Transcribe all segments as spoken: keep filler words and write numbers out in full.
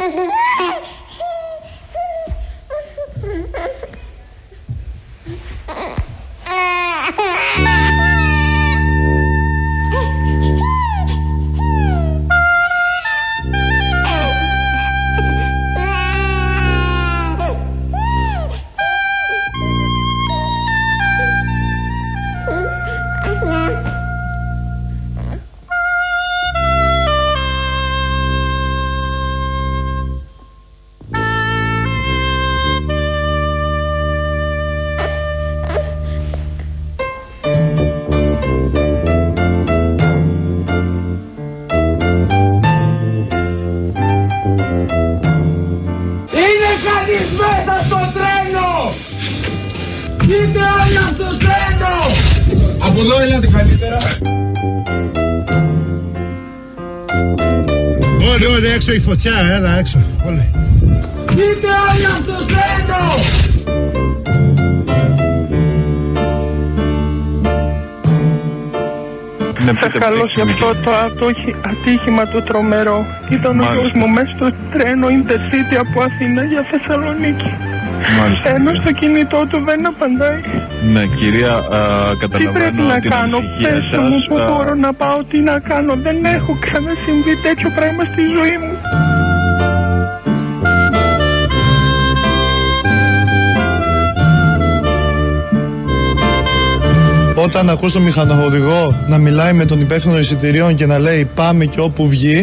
Από εδώ έλατε καλύτερα. Όλοι, όλοι έξω η φωτιά, έλα έξω, όλοι. Είτε όλοι από το τρένο! Θα χαλώσει αυτό το ατύχημα το τρομερό. Ήταν ο γιος μου μέσα στο τρένο Intercity από Αθήνα για Θεσσαλονίκη. Μάλιστα. Ενώ στο κινητό του δεν απαντάει. Ναι, κυρία, α, καταλαβαίνω. Τι πρέπει να κάνω, πες μου που α... μπορώ να πάω, τι να κάνω. Δεν έχω κανένα συμβεί τέτοιο πράγμα στη ζωή μου. Όταν ακούς τον μηχανοδηγό να μιλάει με τον υπεύθυνο εισιτηρίων και να λέει πάμε και όπου βγει,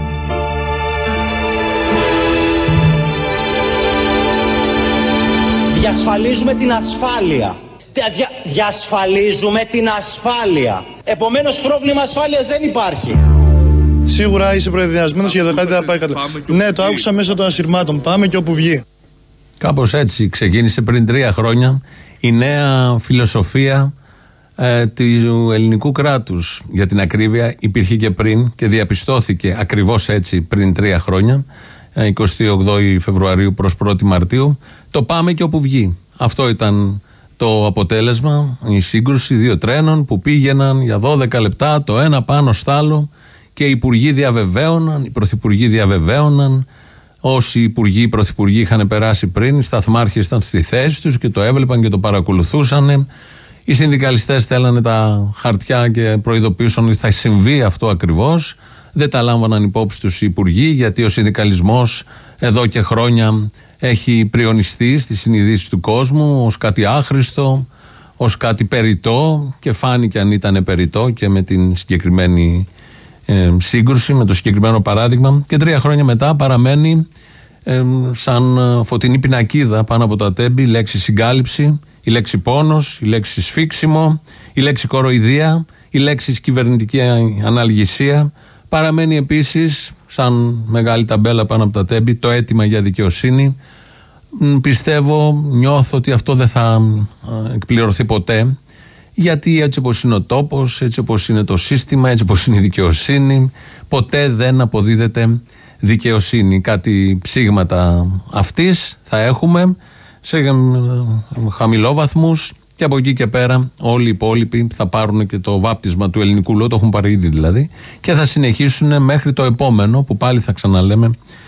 διασφαλίζουμε την ασφάλεια. Δια, διασφαλίζουμε την ασφάλεια. Επομένως πρόβλημα ασφάλειας δεν υπάρχει. Σίγουρα είσαι προεδριασμένος για το κάτι θα πάει καλά. Ναι, το άκουσα μέσα των ασυρμάτων. Πάμε και όπου βγει. Κάπως έτσι ξεκίνησε πριν τρία χρόνια η νέα φιλοσοφία ε, του ελληνικού κράτους. Για την ακρίβεια υπήρχε και πριν και διαπιστώθηκε ακριβώς έτσι πριν τρία χρόνια. εικοστή όγδοη Φεβρουαρίου προς πρώτη Μαρτίου, το πάμε και όπου βγει. Αυτό ήταν το αποτέλεσμα, η σύγκρουση δύο τρένων που πήγαιναν για δώδεκα λεπτά το ένα πάνω στ' άλλο και οι υπουργοί διαβεβαίωναν, οι πρωθυπουργοί διαβεβαίωναν, όσοι υπουργοί, οι πρωθυπουργοί είχαν περάσει πριν, οι σταθμάρχες ήταν στη θέση τους και το έβλεπαν και το παρακολουθούσαν. Οι συνδικαλιστές θέλανε τα χαρτιά και προειδοποιούσαν ότι θα συμβεί αυτό ακριβώς. Δεν τα λάμβαναν υπόψη τους οι υπουργοί, γιατί ο συνδικαλισμός εδώ και χρόνια έχει πριονιστεί στις συνειδήσεις του κόσμου ως κάτι άχρηστο, ως κάτι περιττό, και φάνηκε αν ήταν περιττό και με την συγκεκριμένη ε, σύγκρουση, με το συγκεκριμένο παράδειγμα. Και τρία χρόνια μετά παραμένει ε, σαν φωτεινή πινακίδα πάνω από τα τέμπη η λέξη συγκάλυψη, η λέξη πόνος, η λέξη σφίξιμο, η λέξη κοροϊδία, η λέξη κυβερνητική αναλγησία. Παραμένει επίσης σαν μεγάλη ταμπέλα πάνω από τα τέμπη το αίτημα για δικαιοσύνη. Πιστεύω, νιώθω ότι αυτό δεν θα εκπληρωθεί ποτέ, γιατί έτσι όπως είναι ο τόπος, έτσι όπως είναι το σύστημα, έτσι όπως είναι η δικαιοσύνη, ποτέ δεν αποδίδεται δικαιοσύνη. Κάτι ψήγματα αυτής θα έχουμε σε χαμηλόβαθμους και από εκεί και πέρα όλοι οι υπόλοιποι θα πάρουν και το βάπτισμα του ελληνικού λαού, το έχουν πάρει ήδη δηλαδή, και θα συνεχίσουν μέχρι το επόμενο που πάλι θα ξαναλέμε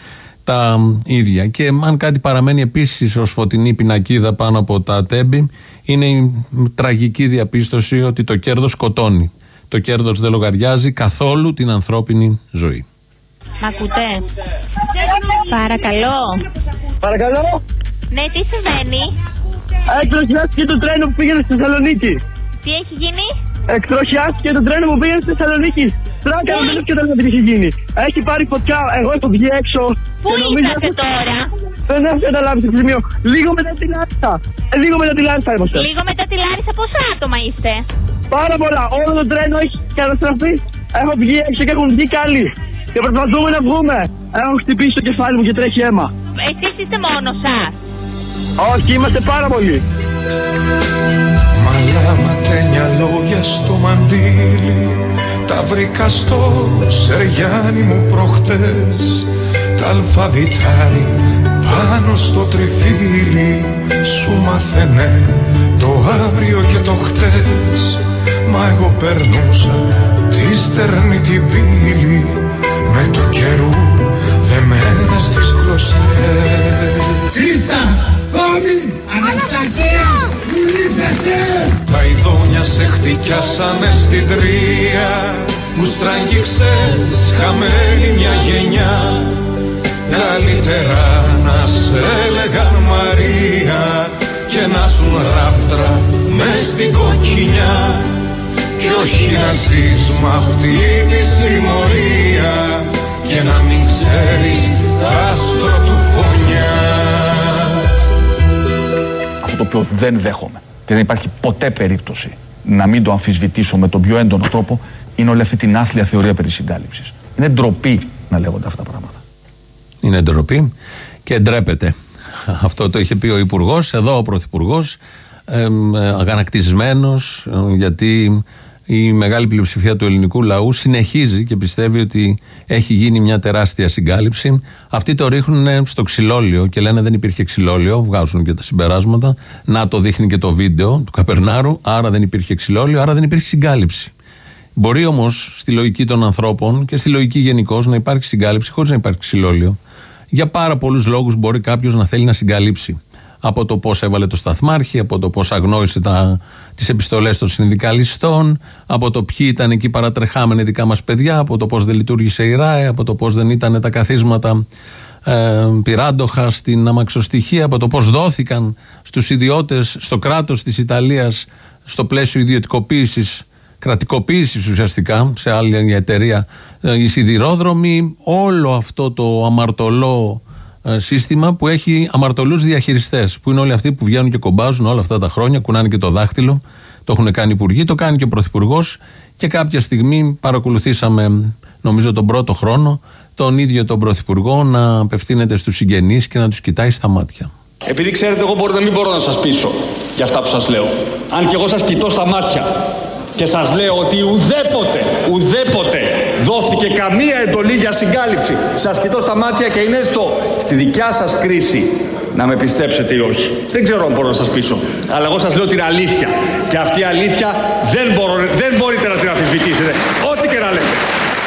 τα ίδια. Και αν κάτι παραμένει επίσης ως φωτεινή πινακίδα πάνω από τα τέμπη, είναι η τραγική διαπίστωση ότι το κέρδος σκοτώνει. Το κέρδος δεν λογαριάζει καθόλου την ανθρώπινη ζωή. Μ' ακούτε? Παρακαλώ. Παρακαλώ. Ναι, τι συμβαίνει? Εκτροχιάστηκε το τρένο που πήγαινε στη Θεσσαλονίκη. Τι έχει γίνει? Εκτροχιάστηκε το τρένο που πήγαινε στη Θεσσαλονίκη. Στράκα, δεν ξέρω τι έχει γίνει. Έχει πάρει φωτιά, εγώ έχω βγει έξω. Πού είσαστε τώρα? Δεν έχω καταλάβει το σημείο. Λίγο μετά τη Λάρισα. Ε, λίγο μετά τη Λάρισα είμαστε. Λίγο μετά τη Λάρισα, πόσα άτομα είστε? Πάρα πολλά. Όλο το τρένο έχει καταστραφεί. Έχω βγει έξω και έχουν βγει καλοί. Και προσπαθούμε να βγούμε. Έχω χτυπήσει το κεφάλι μου και τρέχει αίμα. Εσείς είστε μόνος σας? Όχι, είμαστε πάρα πολλοί. Μαλάματένια λόγια στο μαντίλι, τα βρήκα στο Σεριάνι μου προχτές. Τα αλφαβητάρι πάνω στο τριφύλι σου μάθαινε το αύριο και το χτες. Μα εγώ περνούσα τη στερνή την πύλη με το καιρού δεμένες τις κλωτσιές. πιάσανε στην τρία, που στραγγίξες χαμένη μια γενιά. Καλύτερα να σε έλεγαν Μαρία και να ζουν ράφτρα μες στην κοκκινιά, κι όχι να ζεις μ' αυτή τη συμμορία και να μην ξέρεις τ' άστρο του φωνιά. Αυτό το οποίο δεν δέχομαι και δεν υπάρχει ποτέ περίπτωση να μην το αμφισβητήσω με τον πιο έντονο τρόπο είναι όλη αυτή την άθλια θεωρία περί συγκάλυψης. Είναι ντροπή να λέγονται αυτά τα πράγματα. Είναι ντροπή και ντρέπεται. Αυτό το είχε πει ο Υπουργός, εδώ ο Πρωθυπουργός, ε, αγανακτισμένος, ε, γιατί η μεγάλη πλειοψηφία του ελληνικού λαού συνεχίζει και πιστεύει ότι έχει γίνει μια τεράστια συγκάλυψη. Αυτοί το ρίχνουν στο ξυλόλιο και λένε δεν υπήρχε ξυλόλιο, βγάζουν και τα συμπεράσματα. Να το δείχνει και το βίντεο του Καπερνάρου, άρα δεν υπήρχε ξυλόλιο, άρα δεν υπήρχε συγκάλυψη. Μπορεί όμως στη λογική των ανθρώπων και στη λογική γενικώς να υπάρχει συγκάλυψη χωρίς να υπάρχει ξυλόλιο. Για πάρα πολλούς λόγους μπορεί κάποιος να θέλει να συγκαλύψει. Από το πώς έβαλε το σταθμάρχη, από το πώς αγνόησε τα, τις επιστολές των συνδικαλιστών, από το ποιοι ήταν εκεί παρατρεχάμενοι δικά μας παιδιά, από το πώς δεν λειτουργήσε η ΡΑΕ, από το πώς δεν ήταν τα καθίσματα ε, πυράντοχα στην αμαξοστοιχεία, από το πώς δόθηκαν στους ιδιώτες, στο κράτος της Ιταλίας, στο πλαίσιο ιδιωτικοποίησης, κρατικοποίησης ουσιαστικά, σε άλλη εταιρεία, ε, οι σιδηρόδρομοι, όλο αυτό το αμαρτωλό σύστημα που έχει αμαρτωλούς διαχειριστές, που είναι όλοι αυτοί που βγαίνουν και κομπάζουν όλα αυτά τα χρόνια, κουνάνε και το δάχτυλο, το έχουν κάνει υπουργοί, το κάνει και ο Πρωθυπουργός, και κάποια στιγμή παρακολουθήσαμε, νομίζω τον πρώτο χρόνο, τον ίδιο τον Πρωθυπουργό να απευθύνεται στους συγγενείς και να τους κοιτάει στα μάτια. Επειδή ξέρετε, εγώ μπορεί να μην μπορώ να σας πείσω για αυτά που σας λέω. Αν και εγώ σας κοιτώ στα μάτια και σας λέω ότι ουδέποτε, ουδέποτε δόθηκε καμία εντολή για συγκάλυψη. Σας κοιτώ στα μάτια και είναι στο, στη δικιά σας κρίση να με πιστέψετε ή όχι. Δεν ξέρω αν μπορώ να σας πείσω, αλλά εγώ σας λέω την αλήθεια. Και αυτή η αλήθεια δεν, μπορώ, δεν μπορείτε να την αμφισβητήσετε, ό,τι και να λέτε.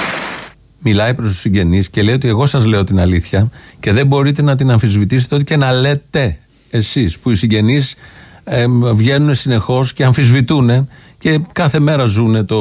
Μιλάει προς τους συγγενείς και λέει ότι εγώ σας λέω την αλήθεια και δεν μπορείτε να την αμφισβητήσετε, ό,τι και να λέτε εσείς, που οι συγγενείς ε, βγαίνουν συνεχώς και αμφισβητούν και κάθε μέρα ζουν το...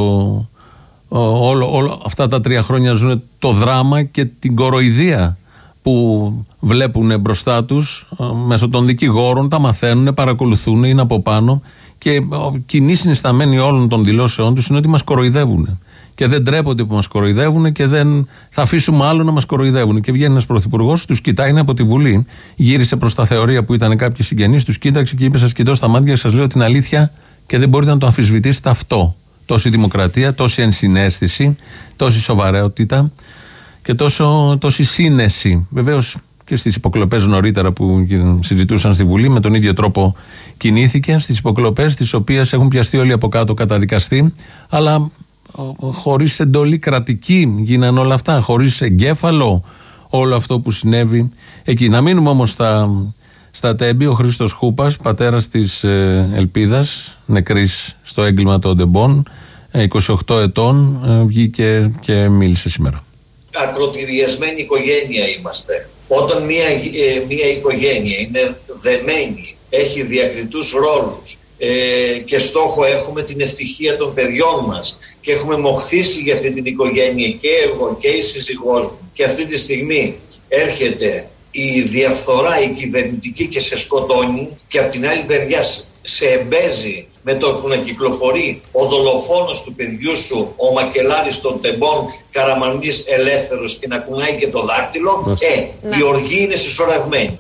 Όλο, όλο αυτά τα τρία χρόνια ζουν το δράμα και την κοροϊδία που βλέπουν μπροστά τους μέσω των δικηγόρων, τα μαθαίνουν, παρακολουθούν, είναι από πάνω, και κοινή συνισταμένη όλων των δηλώσεών τους είναι ότι μας κοροϊδεύουν και δεν ντρέπονται που μας κοροϊδεύουν και δεν θα αφήσουμε άλλο να μας κοροϊδεύουν. Και βγαίνει ένας πρωθυπουργός, τους κοιτάει, είναι από τη Βουλή, γύρισε προς τα θεωρία που ήταν κάποιοι συγγενείς, τους κοίταξε και είπε: σας κοιτώ στα μάτια και σας λέω την αλήθεια και δεν μπορείτε να το αμφισβητήσετε αυτό. Τόση δημοκρατία, τόση ενσυναίσθηση, τόση σοβαρότητα και τόσο, τόση σύνεση. Βεβαίως και στις υποκλοπές νωρίτερα που συζητούσαν στη Βουλή, με τον ίδιο τρόπο κινήθηκε. Στις υποκλοπές, τις οποίες έχουν πιαστεί όλοι από κάτω καταδικαστεί, αλλά χωρίς εντολή κρατική γίνανε όλα αυτά, χωρίς εγκέφαλο όλο αυτό που συνέβη εκεί. Να μείνουμε όμως στα. Στα Τέμπη, ο Χρήστος Χούπας, πατέρας της ε, Ελπίδας, νεκρής στο έγκλημα των Ντεμπών, ε, είκοσι οκτώ ετών, ε, βγήκε και μίλησε σήμερα. Ακροτηριασμένη οικογένεια είμαστε. Όταν μια, ε, μια οικογένεια είναι δεμένη, έχει διακριτούς ρόλους ε, και στόχο έχουμε την ευτυχία των παιδιών μας και έχουμε μοχθήσει για αυτή την οικογένεια και εγώ και η σύζυγός μου, και αυτή τη στιγμή έρχεται η διαφθορά, η κυβερνητική, και σε σκοτώνει, και από την άλλη μεριά σε εμπέζει με το που να κυκλοφορεί ο δολοφόνος του παιδιού σου, ο μακελάρης των Τεμπών, Καραμανλής ελεύθερος, και να κουνάει και το δάκτυλο, ε, ναι. Η οργή είναι συσσωρευμένη.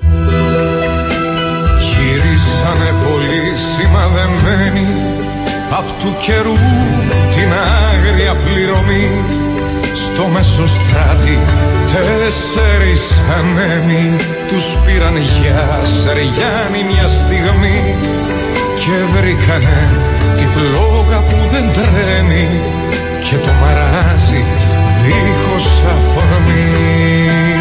Γυρίσανε πολύ σημαδεμένοι απ' του καιρού την άγρια πληρωμή. Στο Μεσοστράτη τέσσερις ανέμοι τους πήραν για Σεριάννη μια στιγμή και βρήκανε τη φλόγα που δεν τρέμει και το μαράζι δίχως αφορμή.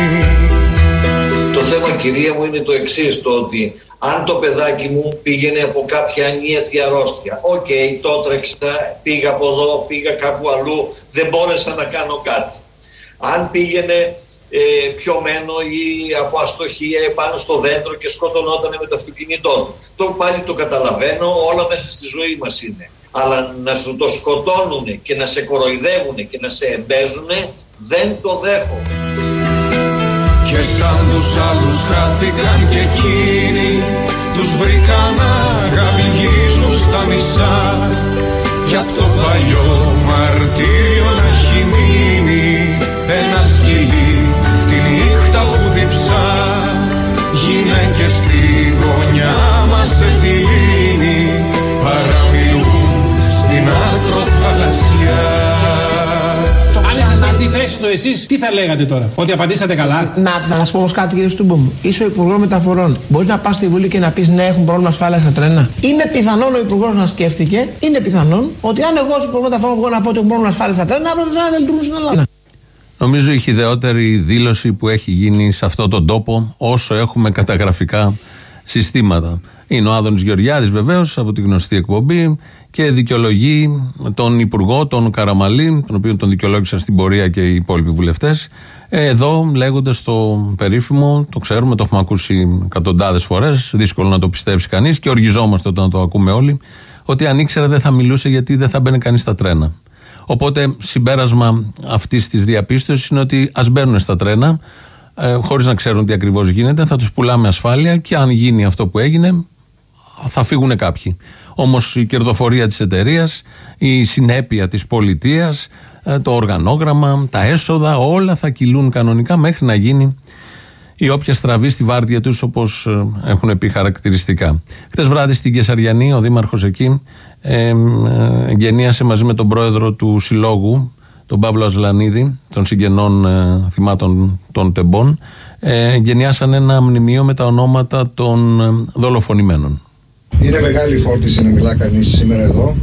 Το θέμα, κυρία μου, είναι το εξής, το ότι αν το παιδάκι μου πήγαινε από κάποια ανίατη αρρώστια, οκ, okay, το τρέξα, πήγα από εδώ, πήγα κάπου αλλού, δεν μπόρεσα να κάνω κάτι. Αν πήγαινε ε, πιωμένο ή από αστοχία επάνω στο δέντρο και σκοτωνόταν με το αυτοκίνητό του, το πάλι το καταλαβαίνω, όλα μέσα στη ζωή μας είναι. Αλλά να σου το σκοτώνουν και να σε κοροϊδεύουν και να σε εμπέζουν, δεν το δέχομαι. Και σαν τους άλλους χάθηκαν και εκείνοι, τους βρήκαν να γαβγίζουν στα μισά. Κι απ' το παλιό μαρτύριο να έχει μείνει ένα σκυλί τη νύχτα που διψά. Γυναίκες στη γωνιά μας σε τη λύνη παραμιλούν στην άκρο θαλασσιά. Αν ήσασταν στη θέση του εσείς, τι θα λέγατε τώρα? Ότι απαντήσατε καλά? Να, να σας πω όμως κάτι, κύριε Στούμπο μου. Είσαι ο Υπουργός Μεταφορών. Μπορεί να πας στη Βουλή και να πεις ναι, έχουν πρόβλημα ασφάλειας στα τρένα. Είναι πιθανόν ο Υπουργός να σκέφτηκε, είναι πιθανόν ότι αν εγώ ως Υπουργός Μεταφορών βγω να πω ότι έχουν πρόβλημα ασφάλειας στα τρένα, αύριο τα τρένα δεν λειτουργούν στην Ελλάδα. Νομίζω η χυδαιότερη δήλωση που έχει γίνει σε αυτόν τον τόπο όσο έχουμε καταγραφικά συστήματα. Είναι ο Άδωνης Γεωργιάδης βεβαίως από τη γνωστή εκπομπή και δικαιολογεί τον Υπουργό, τον Καραμαλή, τον οποίο τον δικαιολόγησαν στην πορεία και οι υπόλοιποι βουλευτές, εδώ λέγοντας το περίφημο, το ξέρουμε, το έχουμε ακούσει εκατοντάδες φορές, δύσκολο να το πιστέψει κανείς και οργιζόμαστε όταν το ακούμε όλοι, ότι αν ήξερε δεν θα μιλούσε γιατί δεν θα μπαίνει κανείς στα τρένα. Οπότε συμπέρασμα αυτής της διαπίστωσης είναι ότι ας μπαίνουν στα τρένα ε, χωρίς να ξέρουν τι ακριβώς γίνεται, θα τους πουλάμε ασφάλεια και αν γίνει αυτό που έγινε θα φύγουν κάποιοι. Όμως η κερδοφορία της εταιρείας, η συνέπεια της πολιτείας, ε, το οργανόγραμμα, τα έσοδα, όλα θα κυλούν κανονικά μέχρι να γίνει η όποια στραβή στη βάρδια τους, όπως ε, έχουν πει χαρακτηριστικά. Χτες βράδυ στην Κεσαριανή, ο δήμαρχος εκεί ε, ε, εγγενίασε μαζί με τον πρόεδρο του συλλόγου, τον Παύλο Αζλανίδη, των συγγενών ε, θυμάτων των τεμπών, ε, εγγενιάσαν ένα μνημείο με τα ονόματα των ε, δολοφονημένων. Είναι μεγάλη φόρτιση να μιλά κανείς σήμερα εδώ,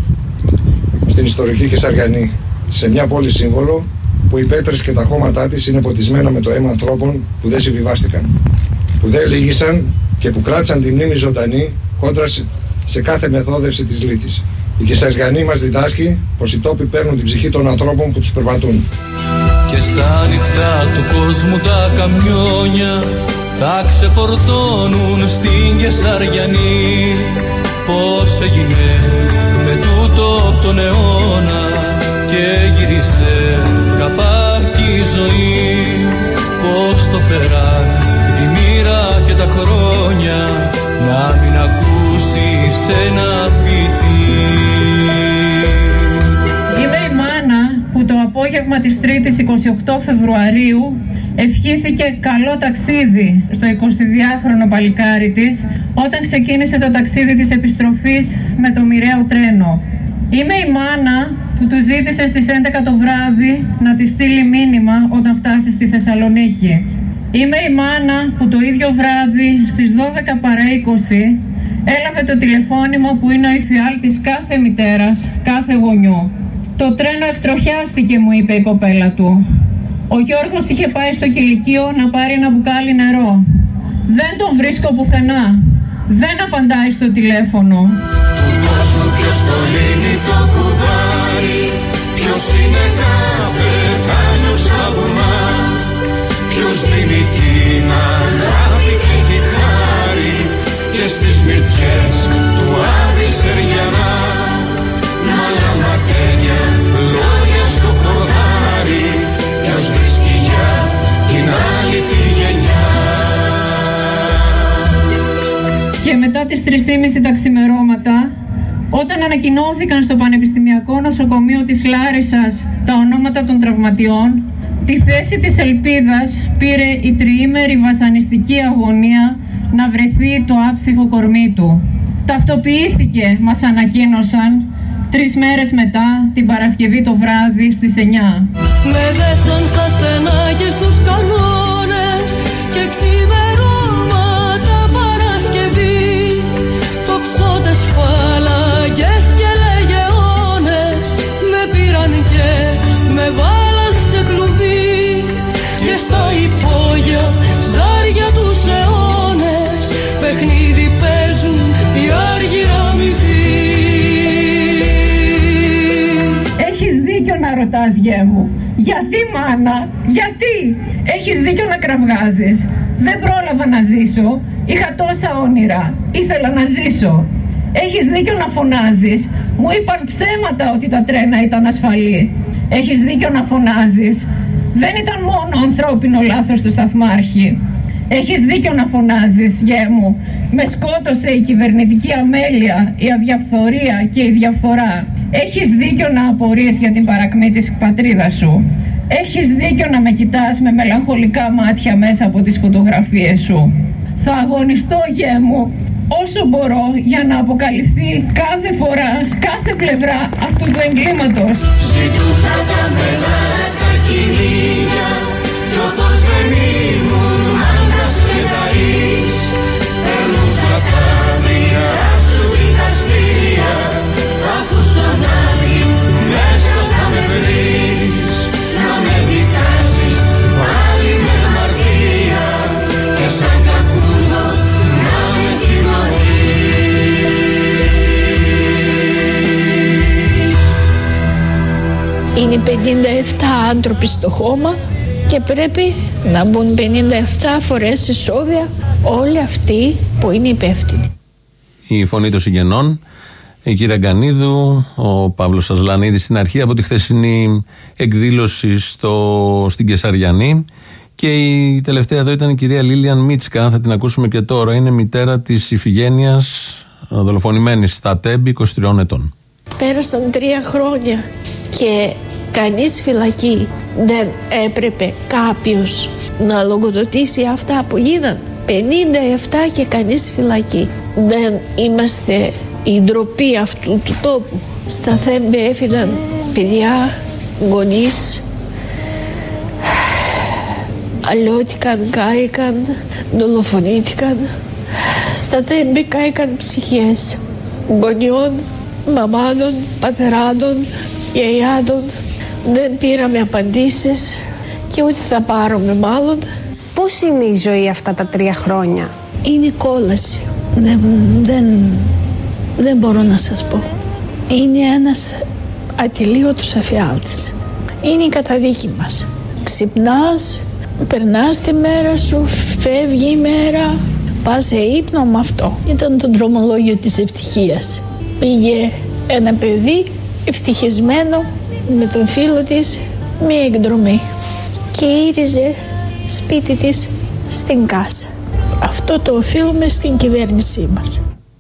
στην ιστορική Κεσαριανή, σε μια πόλη σύμβολο που οι πέτρες και τα χώματά της είναι ποτισμένα με το αίμα ανθρώπων που δεν συμβιβάστηκαν, που δεν λύγησαν και που κράτησαν τη μνήμη ζωντανή κόντρα σε κάθε μεθόδευση της λύθης. Η Κεσαριανή μας διδάσκει πως οι τόποι παίρνουν την ψυχή των ανθρώπων που τους περπατούν. Και στα νυχτά του κόσμου τα καμιόνια θα ξεφορτώνουν στην Κεσαριανή. Πώς έγινε με τούτο τον αιώνα και γύρισε καπάκι η ζωή. Πώς το φέραν η μοίρα και τα χρόνια να μην ακούσεις ένα ποιητή. Είμαι η μάνα που το απόγευμα της Τρίτης εικοστή ογδόη Φεβρουαρίου ευχήθηκε καλό ταξίδι στο εικοσιδυάχρονο παλικάρι της όταν ξεκίνησε το ταξίδι της επιστροφής με το μοιραίο τρένο. Είμαι η μάνα που του ζήτησε στις έντεκα το βράδυ να τη στείλει μήνυμα όταν φτάσει στη Θεσσαλονίκη. Είμαι η μάνα που το ίδιο βράδυ στις δώδεκα παρά είκοσι έλαβε το τηλεφώνημα που είναι ο εφιάλτης κάθε μητέρας, κάθε γονιού. Το τρένο εκτροχιάστηκε, μου είπε η κοπέλα του. Ο Γιώργος είχε πάει στο κηλικείο να πάρει ένα μπουκάλι νερό. Δεν τον βρίσκω πουθενά. Δεν απαντάει στο τηλέφωνο. Του κόσμου ποιος το λύνει το κουβάρι, ποιος είναι καπετάνιος στα βουνά, ποιος δίνει την αγάπη και τη χάρη και στις μυτιές του Άδη Σεριανά. Μαλά ματένια, λόγια στο χορδάρι, ποιος βρίσκει για την άλλη τη γενιά. Και μετά τις τρεις και μισή τα ξημερώματα, όταν ανακοινώθηκαν στο Πανεπιστημιακό Νοσοκομείο της Λάρισσας τα ονόματα των τραυματιών, τη θέση της ελπίδας πήρε η τριήμερη βασανιστική αγωνία να βρεθεί το άψυχο κορμί του. Ταυτοποιήθηκε, μας ανακοίνωσαν, τρεις μέρες μετά, την Παρασκευή το βράδυ στις εννιά. Με δέσαν στα στενά και στους κανόνες και ξημερώματα Παρασκευή, τοξότες φάλαγγες και λεγεώνες με πήραν και με βάλαν σε κλουβί και στα υπόγεια ζάρια τους αιώνες παιχνίδι παίζουν οι άργυρα αμοιβοί. Έχεις δίκιο να ρωτάς, γέ μου. Γιατί, μάνα, γιατί? Έχεις δίκιο να κραυγάζεις. Δεν πρόλαβα να ζήσω. Είχα τόσα όνειρα. Ήθελα να ζήσω. Έχεις δίκιο να φωνάζεις. Μου είπαν ψέματα ότι τα τρένα ήταν ασφαλή. Έχεις δίκιο να φωνάζεις. Δεν ήταν μόνο ανθρώπινο λάθος του σταθμάρχη. Έχεις δίκιο να φωνάζεις, γέ μου. Με σκότωσε η κυβερνητική αμέλεια, η αδιαφθορία και η διαφθορά. Έχεις δίκιο να απορείς για την παρακμή της πατρίδας σου. Έχεις δίκιο να με κοιτάς με μελαγχολικά μάτια μέσα από τις φωτογραφίες σου. Θα αγωνιστώ, γέ μου, όσο μπορώ για να αποκαλυφθεί κάθε φορά, κάθε πλευρά αυτού του εγκλήματος. Ζητούσα τα μεγάλα τα κυνήγια κι όπως δεν ήμουν μάγκας και ταΐς, περνούσα τα δικά σου δικαστήρια, αφού στον άδει μέσα θα με βρεις, να με δικάσεις πάλι με αμαρτία και σαν κακούδο να με τιμωρείς. Είναι πενήντα επτά άνθρωποι στο χώμα και πρέπει να μπουν πενήντα επτά φορές ισόβια όλοι αυτοί που είναι υπεύθυνοι. Η φωνή των συγγενών, η κυρία Γκανίδου, ο Παύλος Ασλανίδης στην αρχή από τη χθεσινή εκδήλωση στο, στην Κεσαριανή, και η τελευταία εδώ ήταν η κυρία Λίλιαν Μίτσκα, θα την ακούσουμε και τώρα. Είναι μητέρα της Ιφηγένειας δολοφονημένης στα Τέμπη, είκοσι τριών ετών. Πέρασαν τρία χρόνια και κανείς φυλακή δεν έπρεπε κάποιος να λογοδοτήσει αυτά που γίναν. πενήντα επτά και κανείς φυλακή. Δεν είμαστε η ντροπή αυτού του τόπου. Στα Θέμπη έφυγαν παιδιά, γονείς, αλλιώτηκαν, κάηκαν, δολοφονήθηκαν. Στα Θέμπη κάηκαν ψυχές γονιών, μαμάδων, πατεράδων, γιαγιάδων. Δεν πήραμε απαντήσεις και ούτε θα πάρουμε μάλλον. Πώς είναι η ζωή αυτά τα τρία χρόνια? Είναι κόλαση. Δεν, δεν, δεν μπορώ να σας πω. Είναι ένας ατελείωτος εφιάλτης. Είναι η καταδίκη μας. Ξυπνάς, περνάς τη μέρα σου, φεύγει η μέρα, πας σε ύπνο με αυτό. Ήταν το δρομολόγιο της ευτυχίας. Πήγε ένα παιδί ευτυχισμένο με τον φίλο της μία εκδρομή και ήριζε σπίτι της στην Κάσα. Αυτό το οφείλουμε στην κυβέρνησή μας.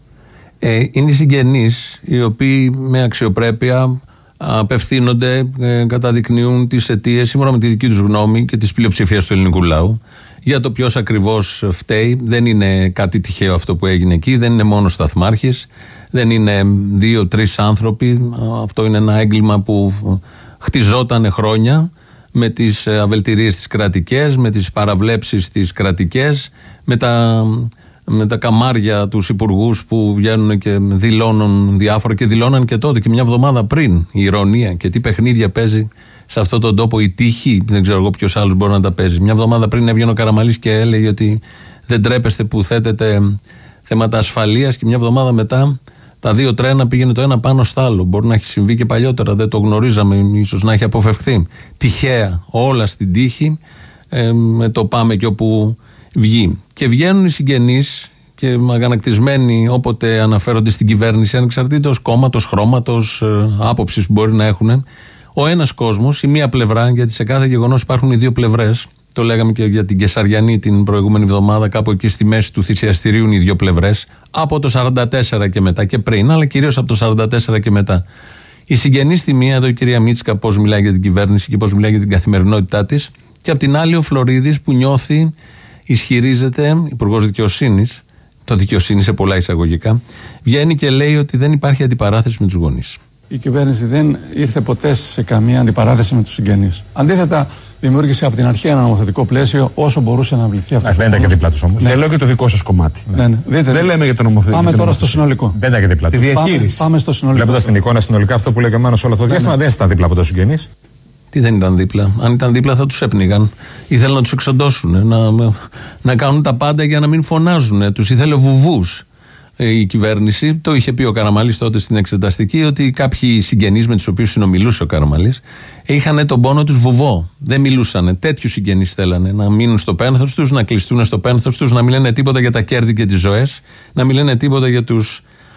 Ε, είναι οι συγγενείς οι οποίοι με αξιοπρέπεια απευθύνονται, ε, καταδεικνύουν τις αιτίες σύμφωνα με τη δική τους γνώμη και της πλειοψηφίας του ελληνικού λαού για το ποιος ακριβώς φταίει. Δεν είναι κάτι τυχαίο αυτό που έγινε εκεί, δεν είναι μόνο σταθμάρχης, δεν είναι δύο-τρεις άνθρωποι. Αυτό είναι ένα έγκλημα που χτιζόταν χρόνια με τις αβελτηρίες τις κρατικές, με τις παραβλέψεις τις κρατικές, με τα, με τα καμάρια τους υπουργούς που βγαίνουν και δηλώνουν διάφορα, και δηλώναν και τότε και μια εβδομάδα πριν, η ηρωνία και τι παιχνίδια παίζει σε αυτόν τον τόπο η τύχη, δεν ξέρω εγώ ποιος άλλος μπορεί να τα παίζει. Μια εβδομάδα πριν έβγαινε ο Καραμανλής και έλεγε ότι δεν τρέπεστε που θέτετε θέματα ασφαλείας, και μια εβδομάδα μετά τα δύο τρένα πήγαινε το ένα πάνω στο άλλο. Μπορεί να έχει συμβεί και παλιότερα, δεν το γνωρίζαμε, ίσως να έχει αποφευχθεί. Τυχαία, όλα στην τύχη, ε, με το πάμε και όπου βγει. Και βγαίνουν οι συγγενείς και αγανακτισμένοι όποτε αναφέρονται στην κυβέρνηση, ανεξαρτήτως κόμματος, χρώματος, ε, άποψης που μπορεί να έχουν. Ο ένας κόσμος, η μία πλευρά, γιατί σε κάθε γεγονός υπάρχουν οι δύο πλευρές. Το λέγαμε και για την Κεσαριανή την προηγούμενη εβδομάδα, κάπου εκεί στη μέση του θυσιαστηρίου είναι οι δύο πλευρές, από το σαράντα τέσσερα και μετά και πριν, αλλά κυρίως από το σαράντα τέσσερα και μετά. Η συγγενή στη μία, εδώ η κυρία Μίτσκα, πώς μιλάει για την κυβέρνηση και πώς μιλάει για την καθημερινότητά της, και απ' την άλλη ο Φλωρίδης που νιώθει, ισχυρίζεται, υπουργός δικαιοσύνης, το δικαιοσύνη σε πολλά εισαγωγικά, βγαίνει και λέει ότι δεν υπάρχει αντιπαράθεση με τους γονείς. Η κυβέρνηση δεν ήρθε ποτέ σε καμία αντιπαράθεση με τους συγγενείς. Αντίθετα, δημιούργησε από την αρχή ένα νομοθετικό πλαίσιο όσο μπορούσε να βληθεί αυτό. Δεν ήταν και δίπλα τους όμως. Ναι. Δεν λέω και το δικό σας κομμάτι. Ναι. Ναι, ναι. Δεν λέμε για το νομοθετικό. Πάμε τώρα στο συνολικό. Δεν ήταν και δίπλα τους. Τη διαχείριση. Πάμε, πάμε στο συνολικό. Βλέποντας την εικόνα συνολικά, αυτό που λέει και εμένα σε όλο αυτό το διάστημα, δεν ήταν δίπλα από τους συγγενείς. Τι δεν ήταν δίπλα? Αν ήταν δίπλα θα τους έπνιγαν. Ήθελαν να τους εξοντώσουν, να, να κάνουν τα πάντα για να μην φωνάζουν. Τους ήθελε βουβούς η κυβέρνηση. Το είχε πει ο Καραμανλής τότε στην εξεταστική, ότι κάποιοι συγγενείς με τους οποίους συνομιλούσε ο Καραμανλής είχαν τον πόνο τους βουβό. Δεν μιλούσαν. Τέτοιους συγγενείς θέλανε να μείνουν στο πένθος τους, να κλειστούν στο πένθος τους, να μην λένε τίποτα για τα κέρδη και τις ζωές, να μην λένε τίποτα για τους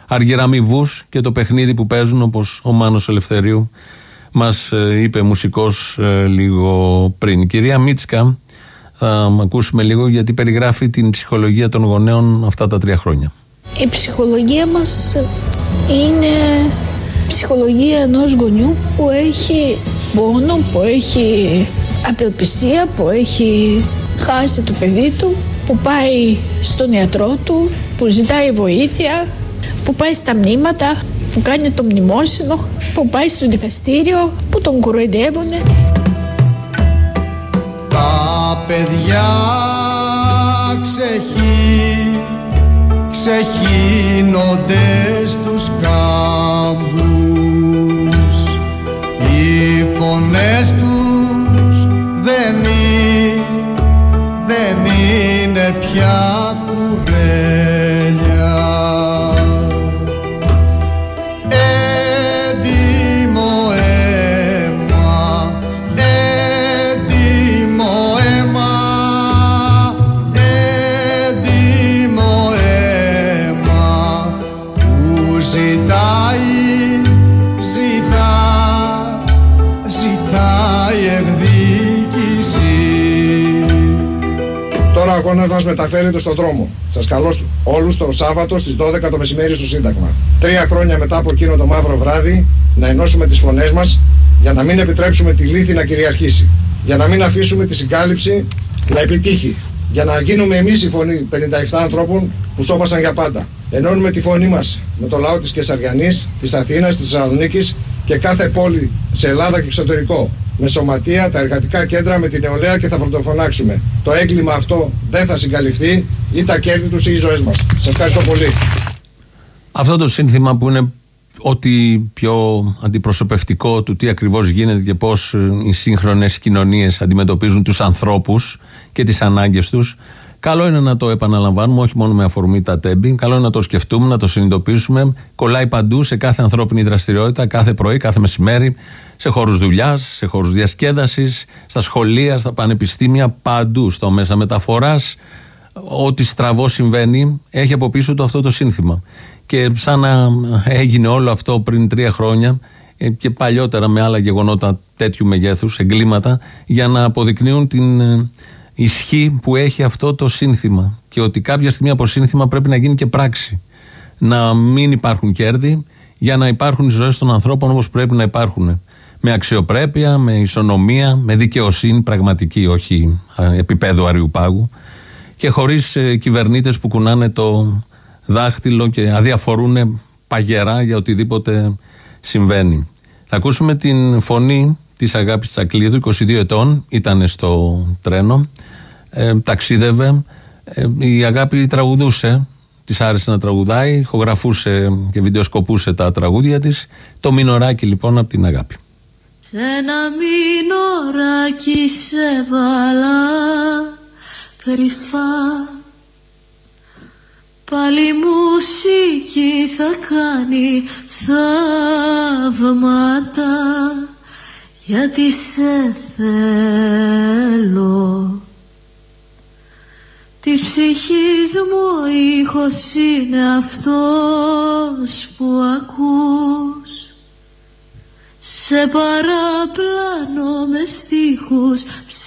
αργυραμιβούς και το παιχνίδι που παίζουν, όπως ο Μάνος Ελευθερίου μας είπε μουσικός λίγο πριν. Η κυρία Μίτσκα θα ακούσουμε λίγο, γιατί περιγράφει την ψυχολογία των γονέων αυτά τα τρία χρόνια. Η ψυχολογία μας είναι ψυχολογία ενός γονιού που έχει πόνο, που έχει απελπισία, που έχει χάσει το παιδί του, που πάει στον ιατρό του, που ζητάει βοήθεια, που πάει στα μνήματα, που κάνει το μνημόσυνο, που πάει στο δικαστήριο, που τον κοροϊδεύουνε. Τα παιδιά ξεχύ, ξεχύνονται στους κάμπους, οι φωνές τους δεν είναι, δεν είναι πια κουβέλια. Έντιμο αίμα, έντιμο αίμα, έντιμο αίμα που ζητάει, ζητά, ζητάει εκδίκηση. Τώρα ο αγώνας μας μεταφέρεται στον δρόμο. Σας καλώ όλους το Σάββατο στις δώδεκα το μεσημέρι στο Σύνταγμα. Τρία χρόνια μετά από εκείνο το μαύρο βράδυ, να ενώσουμε τις φωνές μας για να μην επιτρέψουμε τη λύθη να κυριαρχήσει. Για να μην αφήσουμε τη συγκάλυψη να επιτύχει. Για να γίνουμε εμείς η φωνή πενήντα επτά ανθρώπων που σώπασαν για πάντα. Ενώνουμε τη φωνή μας με το λαό της Κεσαριανής, της Αθήνας, της Θεσσαλονίκης και κάθε πόλη σε Ελλάδα και εξωτερικό. Με σωματεία, τα εργατικά κέντρα, με την νεολαία και θα φροντοφωνάξουμε. Το έγκλημα αυτό δεν θα συγκαλυφθεί, ή τα κέρδη τους ή οι ζωές μας. Σας ευχαριστώ πολύ. Αυτό το σύνθημα που είναι ότι πιο αντιπροσωπευτικό του τι ακριβώς γίνεται και πώς οι σύγχρονες κοινωνίες αντιμετωπίζουν τους ανθρώπους και τις ανάγκες τους, καλό είναι να το επαναλαμβάνουμε, όχι μόνο με αφορμή τα τέμπη. Καλό είναι να το σκεφτούμε, να το συνειδητοποιήσουμε. Κολλάει παντού, σε κάθε ανθρώπινη δραστηριότητα, κάθε πρωί, κάθε μεσημέρι, σε χώρους δουλειάς, σε χώρους διασκέδασης, στα σχολεία, στα πανεπιστήμια, παντού, στο μέσα μεταφοράς. Ό,τι στραβό συμβαίνει έχει από πίσω του αυτό το σύνθημα. Και σαν να έγινε όλο αυτό πριν τρία χρόνια και παλιότερα με άλλα γεγονότα τέτοιου μεγέθους, εγκλήματα, για να αποδεικνύουν την ισχύ που έχει αυτό το σύνθημα και ότι κάποια στιγμή από σύνθημα πρέπει να γίνει και πράξη. Να μην υπάρχουν κέρδη για να υπάρχουν οι ζωές των ανθρώπων όπως πρέπει να υπάρχουν. Με αξιοπρέπεια, με ισονομία, με δικαιοσύνη πραγματική, όχι επίπεδου Αριουπάγου, και χωρίς ε, κυβερνήτες που κουνάνε το δάχτυλο και αδιαφορούν παγερά για οτιδήποτε συμβαίνει. Θα ακούσουμε την φωνή της Αγάπης Τσακλίδου, είκοσι δύο ετών, ήταν στο τρένο, ε, ταξίδευε, ε, η Αγάπη τραγουδούσε, της άρεσε να τραγουδάει, ηχογραφούσε και βιντεοσκοπούσε τα τραγούδια της. Το μινοράκι λοιπόν από την Αγάπη. Σε ένα μινοράκι σε βάλα κρυφά, πάλι μουσική θα κάνει θαύματα, γιατί σε θέλω. Της ψυχής μου ο ήχος είναι αυτός που ακούς, σε παραπλάνο με στίχους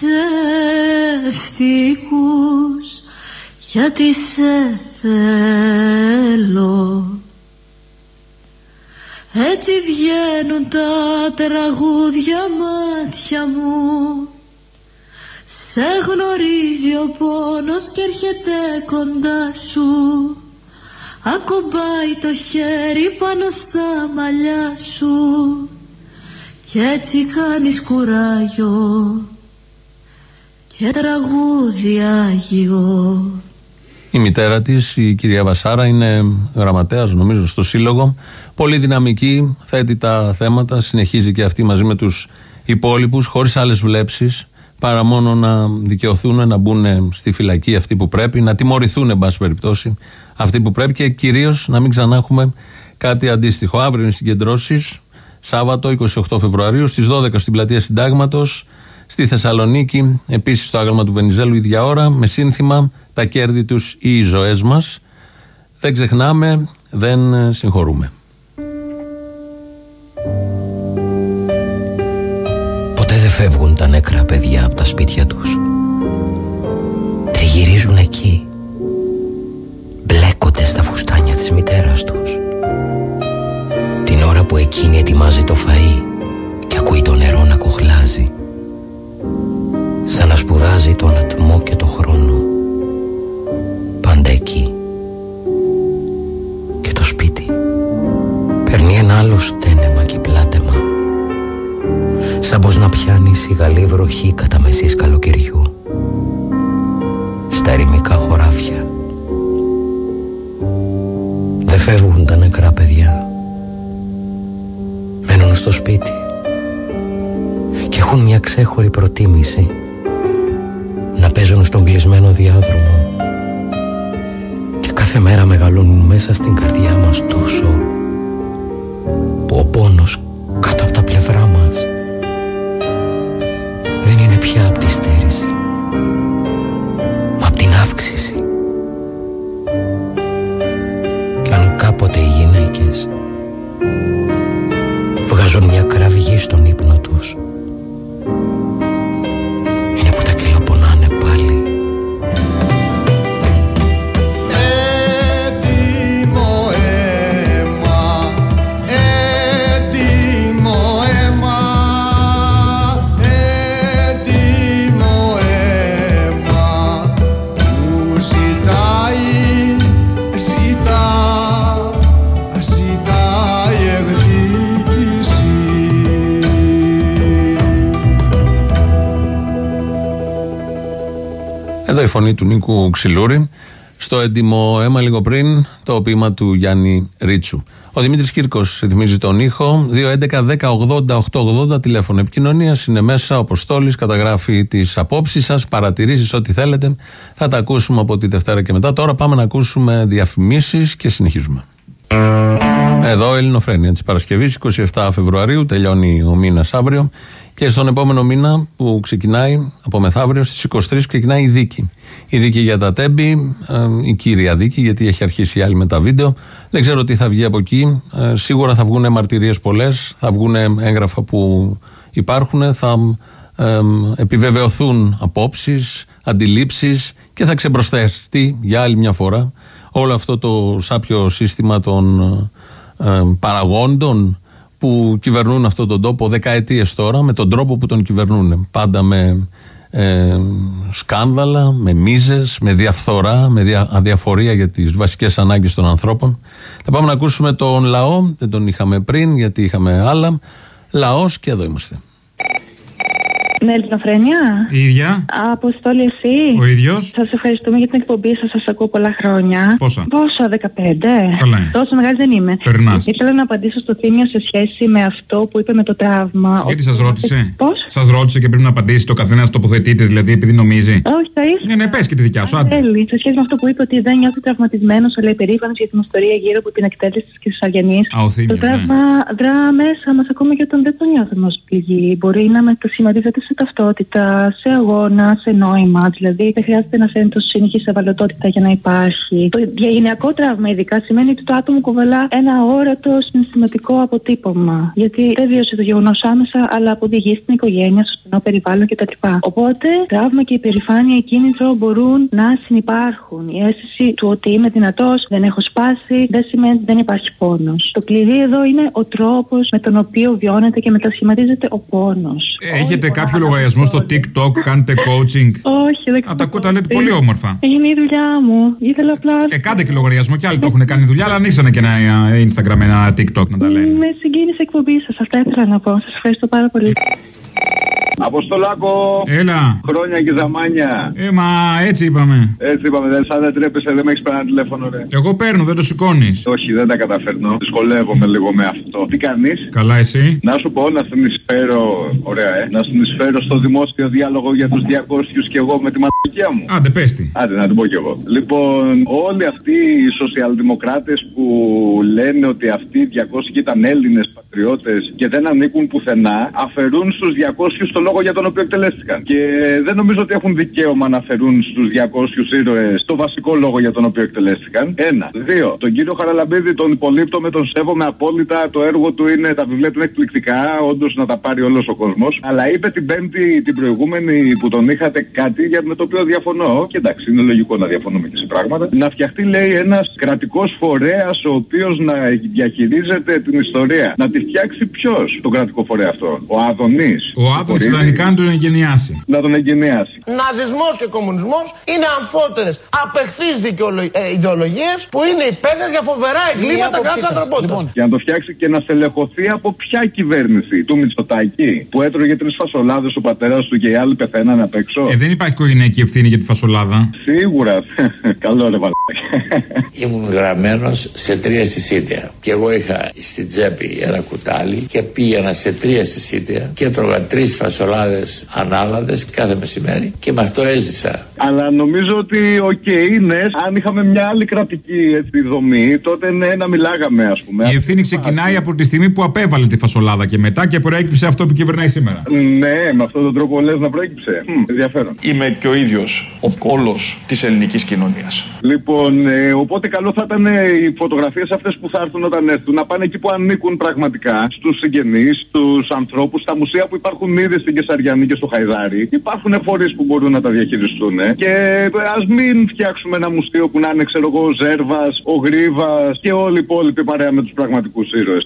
ψεύτικους, γιατί σε θέλω. Έτσι βγαίνουν τα τραγούδια μάτια μου, σε γνωρίζει ο πόνος και έρχεται κοντά σου, ακουμπάει το χέρι πάνω στα μαλλιά σου κι έτσι κάνεις κουράγιο και τραγούδι Άγιο. Η μητέρα της, η κυρία Βασάρα, είναι γραμματέας νομίζω στο Σύλλογο, πολύ δυναμική, θέτει τα θέματα, συνεχίζει και αυτή μαζί με τους υπόλοιπους, χωρίς άλλες βλέψεις, παρά μόνο να δικαιωθούν, να μπουν στη φυλακή αυτοί που πρέπει, να τιμωρηθούν εν πάση περιπτώσει αυτοί που πρέπει και κυρίως να μην ξανά έχουμε κάτι αντίστοιχο. Αύριο είναι συγκεντρώσεις, Σάββατο είκοσι οκτώ Φεβρουαρίου στις δώδεκα στην πλατεία Συντάγματος, στη Θεσσαλονίκη επίσης στο άγαλμα του Βενιζέλου ίδια ώρα, με σύνθημα «Τα κέρδη τους ή οι ζωές μας». Δεν ξεχνάμε, δεν συγχωρούμε. Ποτέ δεν φεύγουν τα νεκρά παιδιά από τα σπίτια τους. Τριγυρίζουν εκεί. Μπλέκονται στα φουστάνια της μητέρας τους. Την ώρα που εκείνη ετοιμάζει το φαΐ και ακούει το νερό να κοχλάζει. Σαν να σπουδάζει τον ατμό και το χρόνο. Πάντα εκεί. Και το σπίτι παίρνει ένα άλλο στένεμα και πλάτεμα. Σαν πως να πιάνει σιγαλή βροχή κατά μεσής καλοκαιριού. Στα ερημικά χωράφια. Δεν φεύγουν τα νεκρά παιδιά. Μένουν στο σπίτι και έχουν μια ξέχωρη προτίμηση να παίζουν στον κλεισμένο διάδρομο. Και κάθε μέρα μεγαλώνουν μέσα στην καρδιά μας τόσο που ο πόνος κάτω από τα πλευρά μας δεν είναι πια από τη στέρηση, μα από την αύξηση. Κι αν κάποτε οι γυναίκες βγάζουν μια κραυγή στον ύπνο τους, είναι που τα κυλοπονάνε πάλι. Έτοιμο αίμα, έτοιμο αίμα, έτοιμο αίμα που ζητάει, ζητά, ζητάει εκδίκηση. Εδώ η φωνή του Νίκου Ξυλούρη. Στο έντιμο αίμα λίγο πριν το ποίημα του Γιάννη Ρίτσου. Ο Δημήτρης Κύρκος ρυθμίζει τον ήχο. δύο έντεκα δέκα ογδόντα οκτακόσια ογδόντα τηλέφωνο επικοινωνίας. Είναι μέσα ο Αποστόλης, καταγράφει τις απόψεις σας, παρατηρήσεις, ό,τι θέλετε. Θα τα ακούσουμε από τη Δευτέρα και μετά. Τώρα πάμε να ακούσουμε διαφημίσεις και συνεχίζουμε. Εδώ Ελληνοφρένεια της Παρασκευής, εικοστή εβδόμη Φεβρουαρίου, τελειώνει ο μήνας αύριο. Και στον επόμενο μήνα που ξεκινάει από μεθαύριο στις είκοσι τρεις ξεκινάει η δίκη. Η δίκη για τα Τέμπη, η κύρια δίκη, γιατί έχει αρχίσει η άλλη με τα βίντεο. Δεν ξέρω τι θα βγει από εκεί. Σίγουρα θα βγουν μαρτυρίες πολλές, θα βγουν έγγραφα που υπάρχουν, θα ε, επιβεβαιωθούν απόψεις, αντιλήψεις και θα ξεμπροστευτεί για άλλη μια φορά όλο αυτό το σάπιο σύστημα των ε, παραγόντων που κυβερνούν αυτόν τον τόπο δεκαετίες τώρα, με τον τρόπο που τον κυβερνούν. Πάντα με ε, σκάνδαλα, με μίζες, με διαφθορά, με δια, αδιαφορία για τις βασικές ανάγκες των ανθρώπων. Θα πάμε να ακούσουμε τον λαό, δεν τον είχαμε πριν γιατί είχαμε άλλα. Λαός και εδώ είμαστε. Ναι, Ελληνοφρένεια. Η ίδια. Αποστόλη, εσύ. Ο ίδιος. Σας ευχαριστούμε για την εκπομπή σας, σας ακούω πολλά χρόνια. Πόσα? Πόσα, δεκαπέντε. Καλά είναι. Τόσο μεγάλη δεν είμαι. Περνάς. Ήθελα να απαντήσω στο Θήμιο σε σχέση με αυτό που είπε με το τραύμα. Γιατί σας ρώτησε? Πώς? Σας ρώτησε και πρέπει να απαντήσει το καθένας τοποθετείται, δηλαδή επειδή νομίζει. Όχι, θα ήθελα. Ναι, ναι, πες και τη δικιά σου. Αν θέλει. Σε σχέση με αυτό που είπε ότι δεν νιώθει τραυματισμένος, αλλά υπερήφανος για την ιστορία γύρω από την εκτέλεση της Κεσαριανής. Α, ο Θήμιος, το τραύμα ναι. δρά μέσα μας ακόμα και όταν δεν το νιώθουμε ως πληγή. Μπορεί να μετασχηματίζεται σε ταυτότητα, σε αγώνα, σε νόημα. Δηλαδή δεν χρειάζεται να φαίνεται τόσο συνεχής ευαλωτότητα για να υπάρχει. Το διαγενειακό τραύμα, ειδικά, σημαίνει ότι το άτομο κουβαλά ένα αόρατο συναισθηματικό αποτύπωμα. Γιατί δεν βίωσε το γεγονός άμεσα, αλλά αποδηγεί στην οικογένεια, στο στενό περιβάλλον κτλ. Οπότε, τραύμα και υπερηφάνεια και κίνητρο μπορούν να συνυπάρχουν. Η αίσθηση του ότι είμαι δυνατός, δεν έχω σπάσει, δεν σημαίνει ότι δεν υπάρχει πόνος. Το κλειδί εδώ είναι ο τρόπος με τον οποίο βιώνεται και μετασχηματίζεται ο πόνος. Έχετε κάποιο λογαριασμό στο TikTok, κάνετε coaching? Όχι, δεν ξέρω. Τα ακούτε, λέτε πολύ όμορφα. Είναι η δουλειά μου. Ήθελα απλά. Ε, κάντε και λογαριασμό και άλλοι το έχουν κάνει δουλειά, αλλά ανοίξανε και ένα Instagram, ένα TikTok να τα λένε. Με συγκίνησε η εκπομπή σας. Αυτά ήθελα να πω. Σας ευχαριστώ πάρα πολύ. Αποστολάκο! Έλα! Χρόνια και ζαμάνια! Ε, μα έτσι είπαμε. Έτσι είπαμε, δεν σαν δεν τρέπεσαι, δεν με έχεις πάρει ένα τηλέφωνο, ρε. Εγώ παίρνω, δεν το σηκώνεις. Όχι, δεν τα καταφέρνω. Δυσκολεύομαι λίγο με αυτό. Τι κάνεις? Καλά, εσύ. Να σου πω, να συνεισφέρω. Ωραία, ε. Να συνεισφέρω στο δημόσιο διάλογο για τους διακόσιους και εγώ με τη μαλακία μου. Άντε, πες τη. Άντε, να την πω κι εγώ. Λοιπόν, όλοι αυτοί οι σοσιαλδημοκράτες που λένε ότι αυτοί οι διακόσιοι ήταν Έλληνες πατριώτες και δεν ανήκουν πουθενά, αφαιρούν στους διακόσιους το λόγο για τον οποίο εκτελέστηκαν. Και δεν νομίζω ότι έχουν δικαίωμα να φερούν στους διακόσιους ήρωες το βασικό λόγο για τον οποίο εκτελέστηκαν. Ένα. Δύο. Τον κύριο Χαραλαμπίδη τον υπολείπτομαι, τον σέβομαι απόλυτα. Το έργο του είναι, τα βιβλία του είναι εκπληκτικά. Όντως να τα πάρει όλος ο κόσμος. Αλλά είπε την Πέμπτη, την προηγούμενη που τον είχατε κάτι για με το οποίο διαφωνώ. Και εντάξει, είναι λογικό να διαφωνούμε και σε πράγματα. Να φτιαχτεί, λέει, ένας κρατικός φορέας ο οποίος να διαχειρίζεται την ιστορία. Να τη φτιάξει ποιος τον κρατικό φορέα αυτό? Ο Αδωνής. Ο Άδωνης ιδανικά να τον εγκαινιάσει. Να τον εγκαινιάσει. Ναζισμός και κομμουνισμός είναι αμφότερες, απεχθείς δικαιολο... ε, ιδεολογίες που είναι υπεύθυνες για φοβερά εγκλήματα κατά της ανθρωπότητας. Λοιπόν, για να το φτιάξει και να στελεχωθεί από ποια κυβέρνηση? Του Μητσοτάκη, που έτρωγε τρεις φασολάδες ο πατέρας του και οι άλλοι πεθαίναν απ' έξω. Ε, δεν υπάρχει οικογενειακή ευθύνη για τη φασολάδα. Σίγουρα. Καλό ρε βαλάκι. Ήμουν γραμμένος σε τρία συσίτια. Και εγώ είχα στην τσέπη ένα κουτάλι και πήγαινα σε τρία συσίτια και έτρωγα τρεις φασολάδες ανάλαδες κάθε μεσημέρι και με αυτό έζησα. Αλλά νομίζω ότι οκ, okay, ναι, αν είχαμε μια άλλη κρατική έτσι, δομή, τότε ναι, να μιλάγαμε, ας πούμε. Η ευθύνη ξεκινάει από τη στιγμή που απέβαλε τη φασολάδα και μετά και προέκυψε αυτό που κυβερνάει σήμερα. Ναι, με αυτόν τον τρόπο λες να προέκυψε. Μ, ενδιαφέρον. Είμαι και ο ίδιος ο κόλος της ελληνικής κοινωνίας. Λοιπόν, ε, οπότε καλό θα ήταν ε, οι φωτογραφίες αυτές που θα έρθουν όταν έρθουν να πάνε εκεί που ανήκουν πραγματικά, στους συγγενείς, στους ανθρώπους, στα μουσεία που υπάρχουν ήδη στην Κεσαριανή και στο Χαϊδάρι. Υπάρχουν φορείς που μπορούν να τα διαχειριστούν. Και ας μην φτιάξουμε ένα μουσείο που να είναι, ξέρω εγώ, ο Ζέρβας, ο Γρίβας και όλοι οι υπόλοιποι παρέα με τους πραγματικούς ήρωες.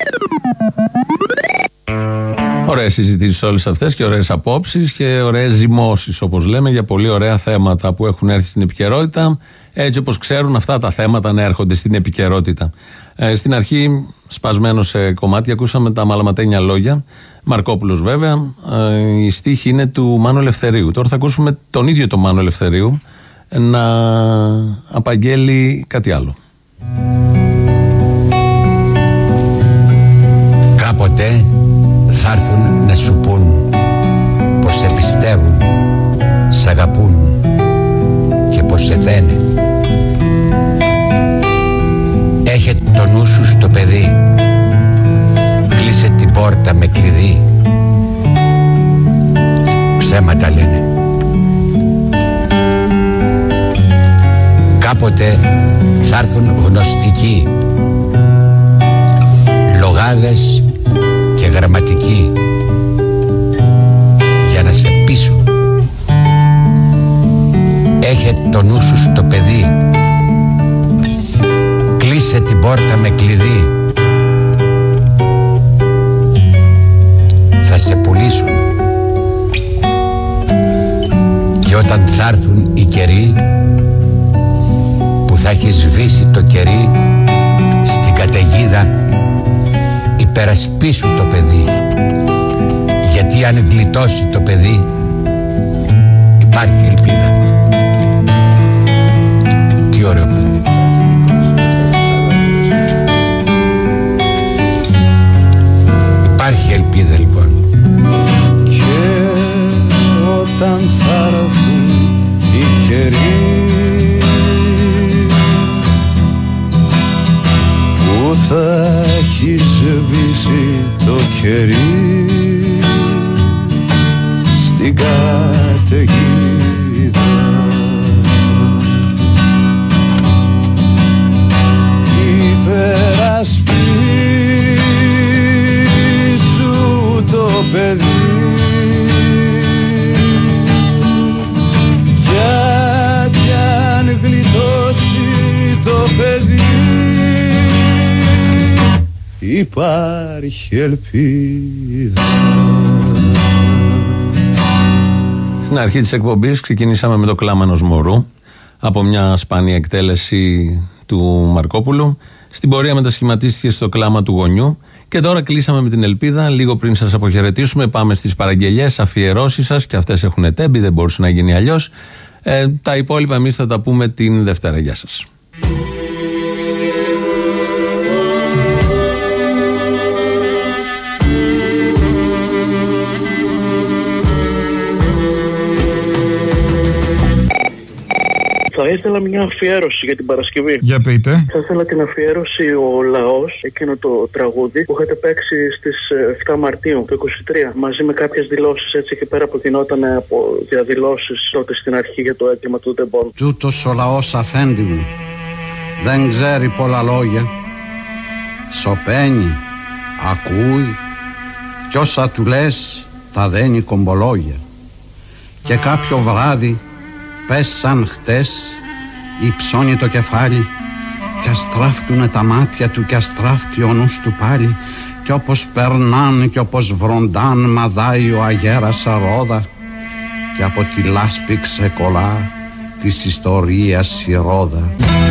Ωραίες συζητήσεις όλες αυτές και ωραίες απόψεις και ωραίες ζυμώσεις, όπως λέμε, για πολύ ωραία θέματα που έχουν έρθει στην επικαιρότητα, έτσι όπως ξέρουν αυτά τα θέματα να έρχονται στην επικαιρότητα. Ε, στην αρχή, σπασμένο σε κομμάτια, ακούσαμε τα μαλαματένια λόγια. Μαρκόπουλος, βέβαια. Ε, η στίχη είναι του Μάνου Ελευθερίου. Τώρα θα ακούσουμε τον ίδιο τον Μάνου Ελευθερίου να απαγγέλει κάτι άλλο. Κάποτε θα έρθουν να σου πούν πως σε πιστεύουν, σ' αγαπούν και πως σε θένε. Έχε το νου σου στο παιδί, κλείσε την πόρτα με κλειδί. Ψέματα λένε. Κάποτε θα έρθουν γνωστικοί, λογάδες και γραμματικοί, για να σε πείσουν. Έχε το νου σου στο παιδί, κλείσε την πόρτα με κλειδί. Θα σε πουλήσουν. Και όταν θα έρθουν οι καιροί που θα έχει σβήσει το κερί στην καταιγίδα, υπερασπίσου το παιδί, γιατί αν γλιτώσει το παιδί υπάρχει ελπίδα. Τι ωραίο παιδί. Υπάρχει ελπίδα λοιπόν. Και όταν θα έρθουν οι καιροί που θα έχει σβήσει το κερί στην καταιγίδα, υπερασπίσου το παιδί, γιατί αν γλιτώσει το παιδί υπάρχει ελπίδα. Στην αρχή της εκπομπής ξεκινήσαμε με το κλάμα ενός μωρού από μια σπάνια εκτέλεση του Μαρκόπουλου. Στην πορεία μετασχηματίστηκε στο κλάμα του γονιού και τώρα κλείσαμε με την ελπίδα. Λίγο πριν σας αποχαιρετήσουμε πάμε στις παραγγελιές, αφιερώσεις σας, και αυτές έχουν τέμπη, δεν μπορούσε να γίνει αλλιώς. Ε, τα υπόλοιπα εμείς θα τα πούμε την Δευτέρα. Γεια σας. Θα ήθελα μια αφιέρωση για την Παρασκευή. Για πείτε. Θα ήθελα την αφιέρωση ο λαός, εκείνο το τραγούδι που είχατε παίξει στις εφτά Μαρτίου του είκοσι τρία, μαζί με κάποιες δηλώσεις έτσι και πέρα που γινόταν από διαδηλώσεις τότε στην αρχή για το έγκλημα του Ντεμπόν. Τούτος ο λαός, αφέντη μου, δεν ξέρει πολλά λόγια. Σωπαίνει, ακούει κι όσα του λες τα δένει κομπολόγια. Και κάποιο βράδυ πες σαν χτες υψώνει το κεφάλι κι αστράφτουνε τα μάτια του κι αστράφτει ο νους του πάλι κι όπως περνάν κι όπως βροντάν μαδάει ο αγέρας ρόδα και από τη λάσπη ξεκολλά της ιστορίας η ρόδα.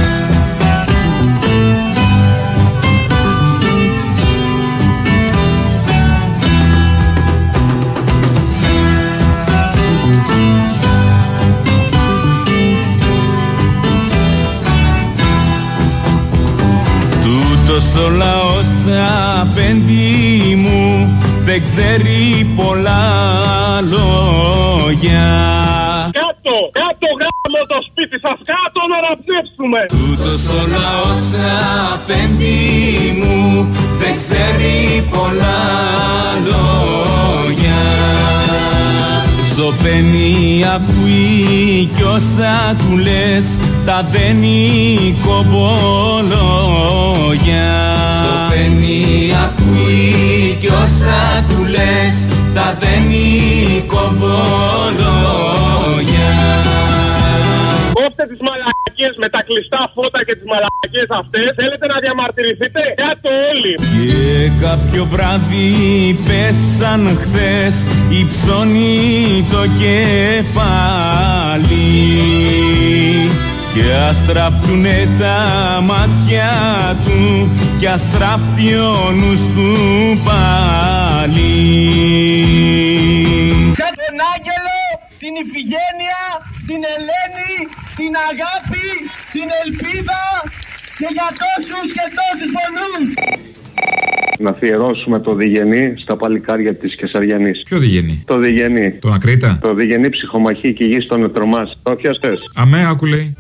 Ο λαός απέντη μου δεν ξέρει πολλά λόγια. Κάτω, κάτω γάμο το σπίτι σας, κάτω να ραψεύσουμε. Τούτος ο λαός απέντη μου δεν ξέρει πολλά λόγια. Σωπαίνει, ακούει κι όσα του λες τα δένει κομπολόγια. Σωπαίνει, ακούει κι όσα του λες τα δένει κομπολόγια. Κόφτε τις μαλακίες με τα κλειστά φώτα και τις μαλακίες αυτές. Θέλετε να διαμαρτυρηθείτε? Κάτω όλοι. Και κάποιο βράδυ πέσαν χθες υψώνει το κεφάλι και αστραφτουνε τα μάτια του και αστράφτει ο νους του πάλι. Κάτω τον Άγγελο, την Ιφηγένεια, την Ελένη, την αγάπη, την ελπίδα και για τόσους και τόσους πονούς. Να αφιερώσουμε το Διγενή στα παλικάρια της Κεσαριανής. Ποιο Διγενή? Το Διγενή. Τον Ακρίτα. Το Διγενή ψυχομαχή και γη στον Ετρομάς. Το πιαστές. Αμέ, άκου λέει.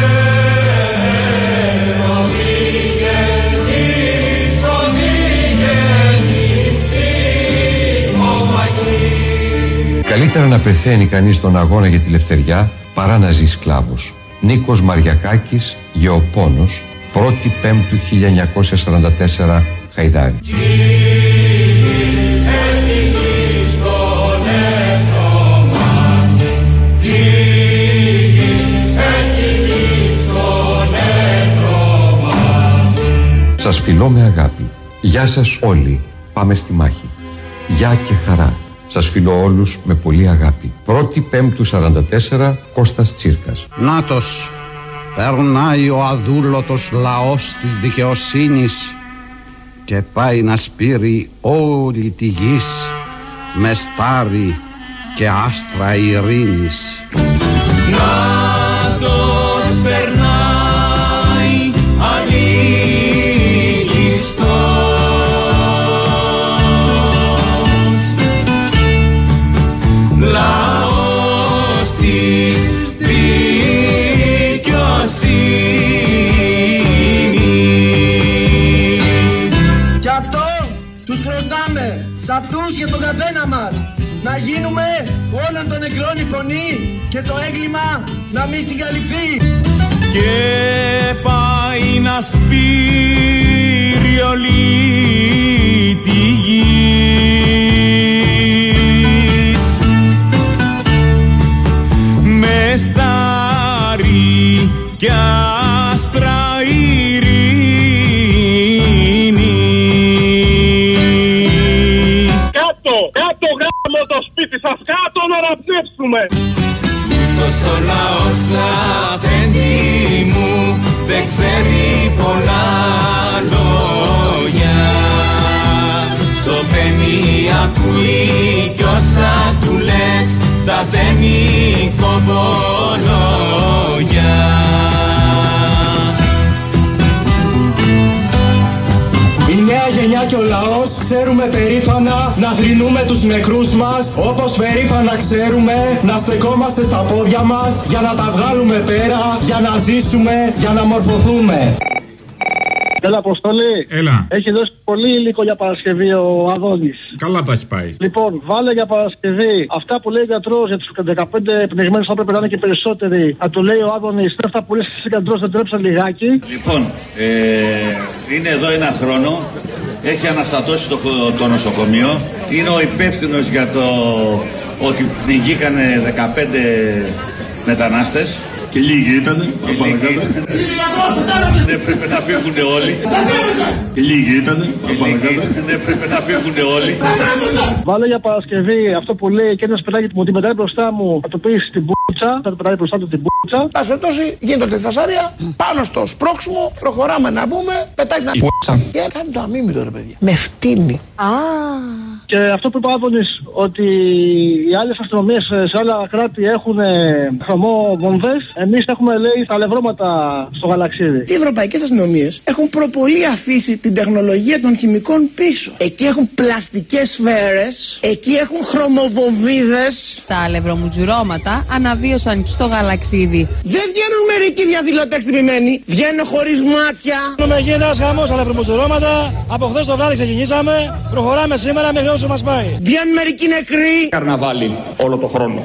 Καλύτερα να πεθαίνει κανείς στον αγώνα για τη ελευθεριά παρά να ζει σκλάβος. Νίκος Μαριακάκης, Γεωπόνος, πρώτη Πέμπτου χίλια εννιακόσια σαράντα τέσσερα, Χαϊδάρη. Σας φιλώ με αγάπη. Γεια σας όλοι. Πάμε στη μάχη. Γεια και χαρά. Σας φιλώ όλους με πολύ αγάπη. πρώτη Πέμπτου σαράντα τέσσερα, Κώστας Τσίρκας. Νάτος, περνάει ο αδούλωτος λαός της δικαιοσύνης και πάει να σπείρει όλη τη γης με στάρι και άστρα ειρήνης. Νάτος περνάει αλήγιστος, λαός της δικαιοσύνης. Κι αυτό τους χρωστάμε σε αυτούς και τον καθένα μας, να γίνουμε όλων των νεκρών η φωνή και το έγκλημα να μην συγκαλυφθεί. Και πάει να σπείρει όλη τη γης με στάρι κι άστρα ειρήνης. Κάτω, κάτω γάμο το σπίτι σας, κάτω να ραψεύσουμε. Τόσο λαός αφέντη μου δεν ξέρει πολλά λόγια. Σωπαίνει, ακούει κι όσα του λες τα δένει κομπολόγια. Η νέα γενιά και ο λαός ξέρουμε περήφανα να θρηνούμε τους νεκρούς μας, όπως περήφανα ξέρουμε να στεκόμαστε στα πόδια μας για να τα βγάλουμε πέρα, για να ζήσουμε, για να μορφωθούμε. Έλα, Αποστολή. Έλα. Έχει δώσει πολύ υλικό για Παρασκευή ο Αδόνης. Καλά τα έχει πάει. Λοιπόν, βάλε για Παρασκευή αυτά που λέει ο γιατρός για τους δεκαπέντε πνιγμένους, θα έπρεπε να είναι και περισσότεροι. Θα του λέει ο Άδωνης, αυτά που λέει ο γιατρός, δεν τρέψα λιγάκι. Λοιπόν, ε, είναι εδώ ένα χρόνο. Έχει αναστατώσει το, το νοσοκομείο. Είναι ο υπεύθυνος για το ότι πνιγήκανε δεκαπέντε μετανάστες. Και λίγοι ήτανε. Και λίγοι. Δεν πρέπει να φύγουν όλοι. Και λίγοι ήτανε. Δεν πρέπει να φύγουν όλοι. Βάλε για Παρασκευή αυτό που λέει και ένας παιδάκι μου ότι μετράει μπροστά μου, θα το πει στην πουτσα, θα το πετάει μπροστά του την πουτσα. Πας περιπτώσει, γίνεται τη φασαρία, πάνω στο σπρώξιμο, προχωράμε να μπούμε, πετάει την πουτσα. Και κάνει το αμήμητο ρε παιδιά. Με φτύνει. Και αυτό που είπε ο Άδωνης, ότι οι άλλες αστυνομίες σε άλλα κράτη έχουν χρωμό βομβές, εμείς έχουμε λέει τα αλευρώματα στο γαλαξίδι. Οι ευρωπαϊκές αστυνομίες έχουν προπολή αφήσει την τεχνολογία των χημικών πίσω. Εκεί έχουν πλαστικές σφαίρες, εκεί έχουν χρωμοβομβίδες. Τα αλευρομουτζουρώματα αναβίωσαν στο γαλαξίδι. Δεν βγαίνουν μερικοί διαδηλωτές τυπημένοι, βγαίνουν χωρίς μάτια. Με γίνεται ένας χαμός αλευρομουτζουρώματα, από χθες το βράδυ ξεκινήσαμε, προχωράμε σήμερα μέχρι όσο μας πάει. Βγαίνουν μερικοί νεκροί. Καρναβάλι όλο το χρόνο.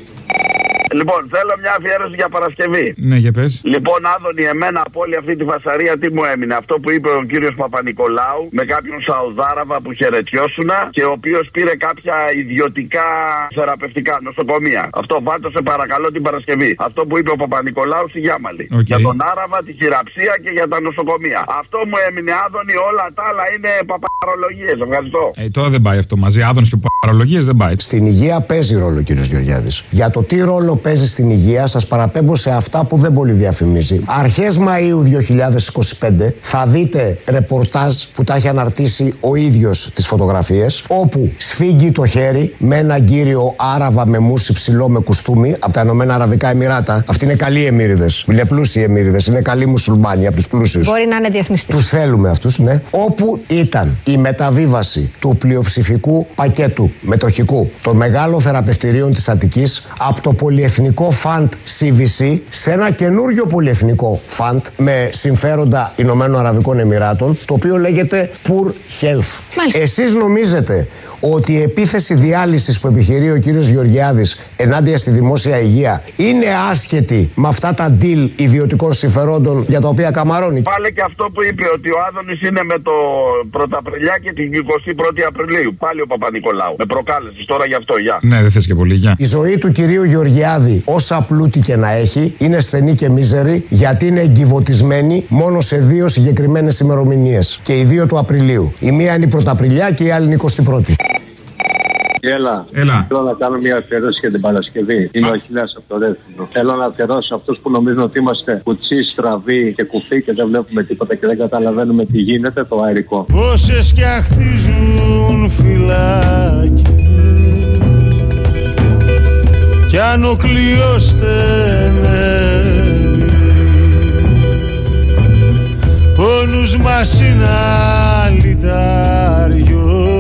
Λοιπόν, θέλω μια αφιέρωση για Παρασκευή. Ναι, για πες. Λοιπόν, Άδωνη, εμένα από όλη αυτή τη φασαρία τι μου έμεινε? Αυτό που είπε ο κύριος Παπα-Νικολάου με κάποιον Σαουδάραβα που χαιρετιώσουνα και ο οποίος πήρε κάποια ιδιωτικά θεραπευτικά νοσοκομεία. Αυτό βάλτε σε παρακαλώ την Παρασκευή. Αυτό που είπε ο Παπα-Νικολάου στη Γιάμαλη. Okay. Για τον Άραβα, τη χειραψία και για τα νοσοκομεία. Αυτό μου έμεινε, Άδωνη, όλα τα άλλα είναι παπαρολογίες. Ευχαριστώ. Ε, τώρα δεν πάει αυτό μαζί. Άδωνης και παπαρολογίες δεν πάει. Στην υγεία παίζει ρόλο ο κύριος Γεωργιάδης. Για το τι ρόλο παίζει στην υγεία, σας παραπέμπω σε αυτά που δεν πολύ διαφημίζει. Αρχές Μαΐου δύο χιλιάδες είκοσι πέντε θα δείτε ρεπορτάζ που τα έχει αναρτήσει ο ίδιος τις φωτογραφίες, όπου σφίγγει το χέρι με έναν κύριο Άραβα με μουσι ψηλό με κουστούμι από τα Ηνωμένα Αραβικά Εμιράτα. Αυτοί είναι καλοί εμμύριδες. Είναι πλούσιοι εμμύριδες. Είναι καλοί μουσουλμάνοι από τους πλούσιους. Μπορεί να είναι διεθνιστή. Τους θέλουμε αυτούς, ναι. Όπου ήταν η μεταβίβαση του πλειοψηφικού πακέτου μετοχικού των μεγάλων θεραπευτηρίων της Αττικής από το πολυεθνικό φαντ σι βι σι σε ένα καινούριο πολυεθνικό φαντ με συμφέροντα Ηνωμένων Αραβικών Εμιράτων, το οποίο λέγεται Poor Health. Μάλιστα. Εσείς νομίζετε ότι η επίθεση διάλυσης που επιχειρεί ο κύριος Γεωργιάδης ενάντια στη δημόσια υγεία είναι άσχετη με αυτά τα deal ιδιωτικών συμφερόντων για τα οποία καμαρώνει? Πάλε και αυτό που είπε ότι ο Άδωνης είναι με το Πρωταπριλιά και την εικοστή πρώτη Απριλίου. Πάλι ο Παπα-Νικολάου. Με προκάλεσες τώρα γι' αυτό, γεια. Ναι, δεν θες και πολύ, γεια. Η ζωή του κυρίου Γεωργιάδη, όσα πλούτη και να έχει, είναι στενή και μίζερη, γιατί είναι εγκυβωτισμένη μόνο σε δύο συγκεκριμένες ημερομηνίες. Και οι δύο του Απριλίου. Η μία είναι η Πρωταπριλιά και η άλλη είναι η εικοστή πρώτη. Έλα. Έλα. Θέλω να κάνω μια αφιέρωση για την Παρασκευή. Είναι ο Αχιλλέας από το Ρέθινο. Θέλω να αφιερώσω αυτούς που νομίζουν ότι είμαστε κουτσί, στραβοί και κουφοί και δεν βλέπουμε τίποτα και δεν καταλαβαίνουμε τι γίνεται, το αερικό. Όσες κι αχτίζουν φυλάκι κι αν ο κλειός στενεύει, ο νους μας είναι αλυτάριο,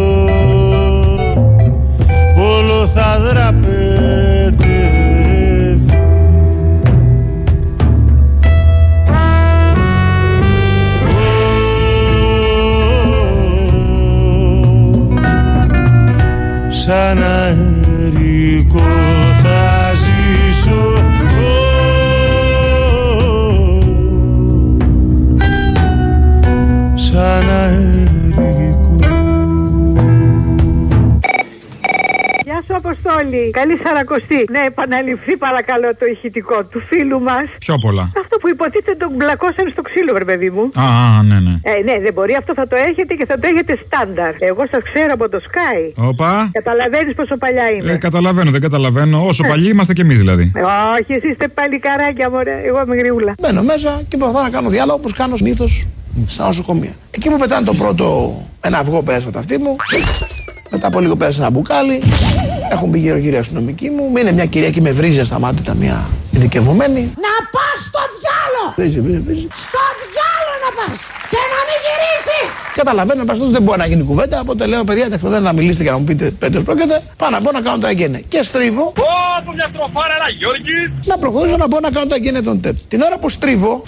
όλο θα δραπετεύει. Σαν αερικό θα ζήσω, σαν αερικό. Γεια σου Αποστόλη, καλή Σαρακοστή. Ναι, επαναληφθεί παρακαλώ το ηχητικό του φίλου μας. Πιο πολλά. Αυτό που υποτίθεται τον μπλακώσαν στο ξύλο, βρε παιδί μου. Α, α, ναι, ναι. Ε, ναι, δεν μπορεί, αυτό θα το έχετε και θα το έχετε στάνταρ. Εγώ σας ξέρω από το Sky. Όπα. Καταλαβαίνεις πόσο παλιά είμαι. Ε, καταλαβαίνω, δεν καταλαβαίνω. Όσο παλιοί είμαστε κι εμείς δηλαδή. Ε, όχι, εσείς είστε παλικαράκια, μωρέ. Εγώ είμαι γριούλα. Μπαίνω μέσα και προσπαθώ να κάνω διάλογο όπως κάνω συνήθως στα νοσοκομεία. Εκεί που πετάνε το πρώτο ένα αυγό πέρασε από τα αυτή μου. Μετά από λίγο πέρασε ένα μπουκάλι. Έχουν μπει γύρω-γύρω αστυνομικοί μου. Είναι μια κυρία και με βρίζει στα μάτια, μια ειδικευμένη. Να πας στο διάλο! Βρίζει, βρίζει, βρίζει. Στο διάλο να πας! Και να μην επιχειρήσεις. Καταλαβαίνω, παστός δεν μπορεί να γίνει κουβέντα. Οπότε λέω, παιδιά, δεν να μιλήσετε και να μου πείτε πέντε πρόκειται. Πάω να μπω να κάνω το αγγένε. Και στρίβω. Ω, από μια στροφάρα, ένα Γιώργης. Να προχωρήσω να μπω να κάνω το αγγένε των ΤΕΠ. Την ώρα που στρίβω.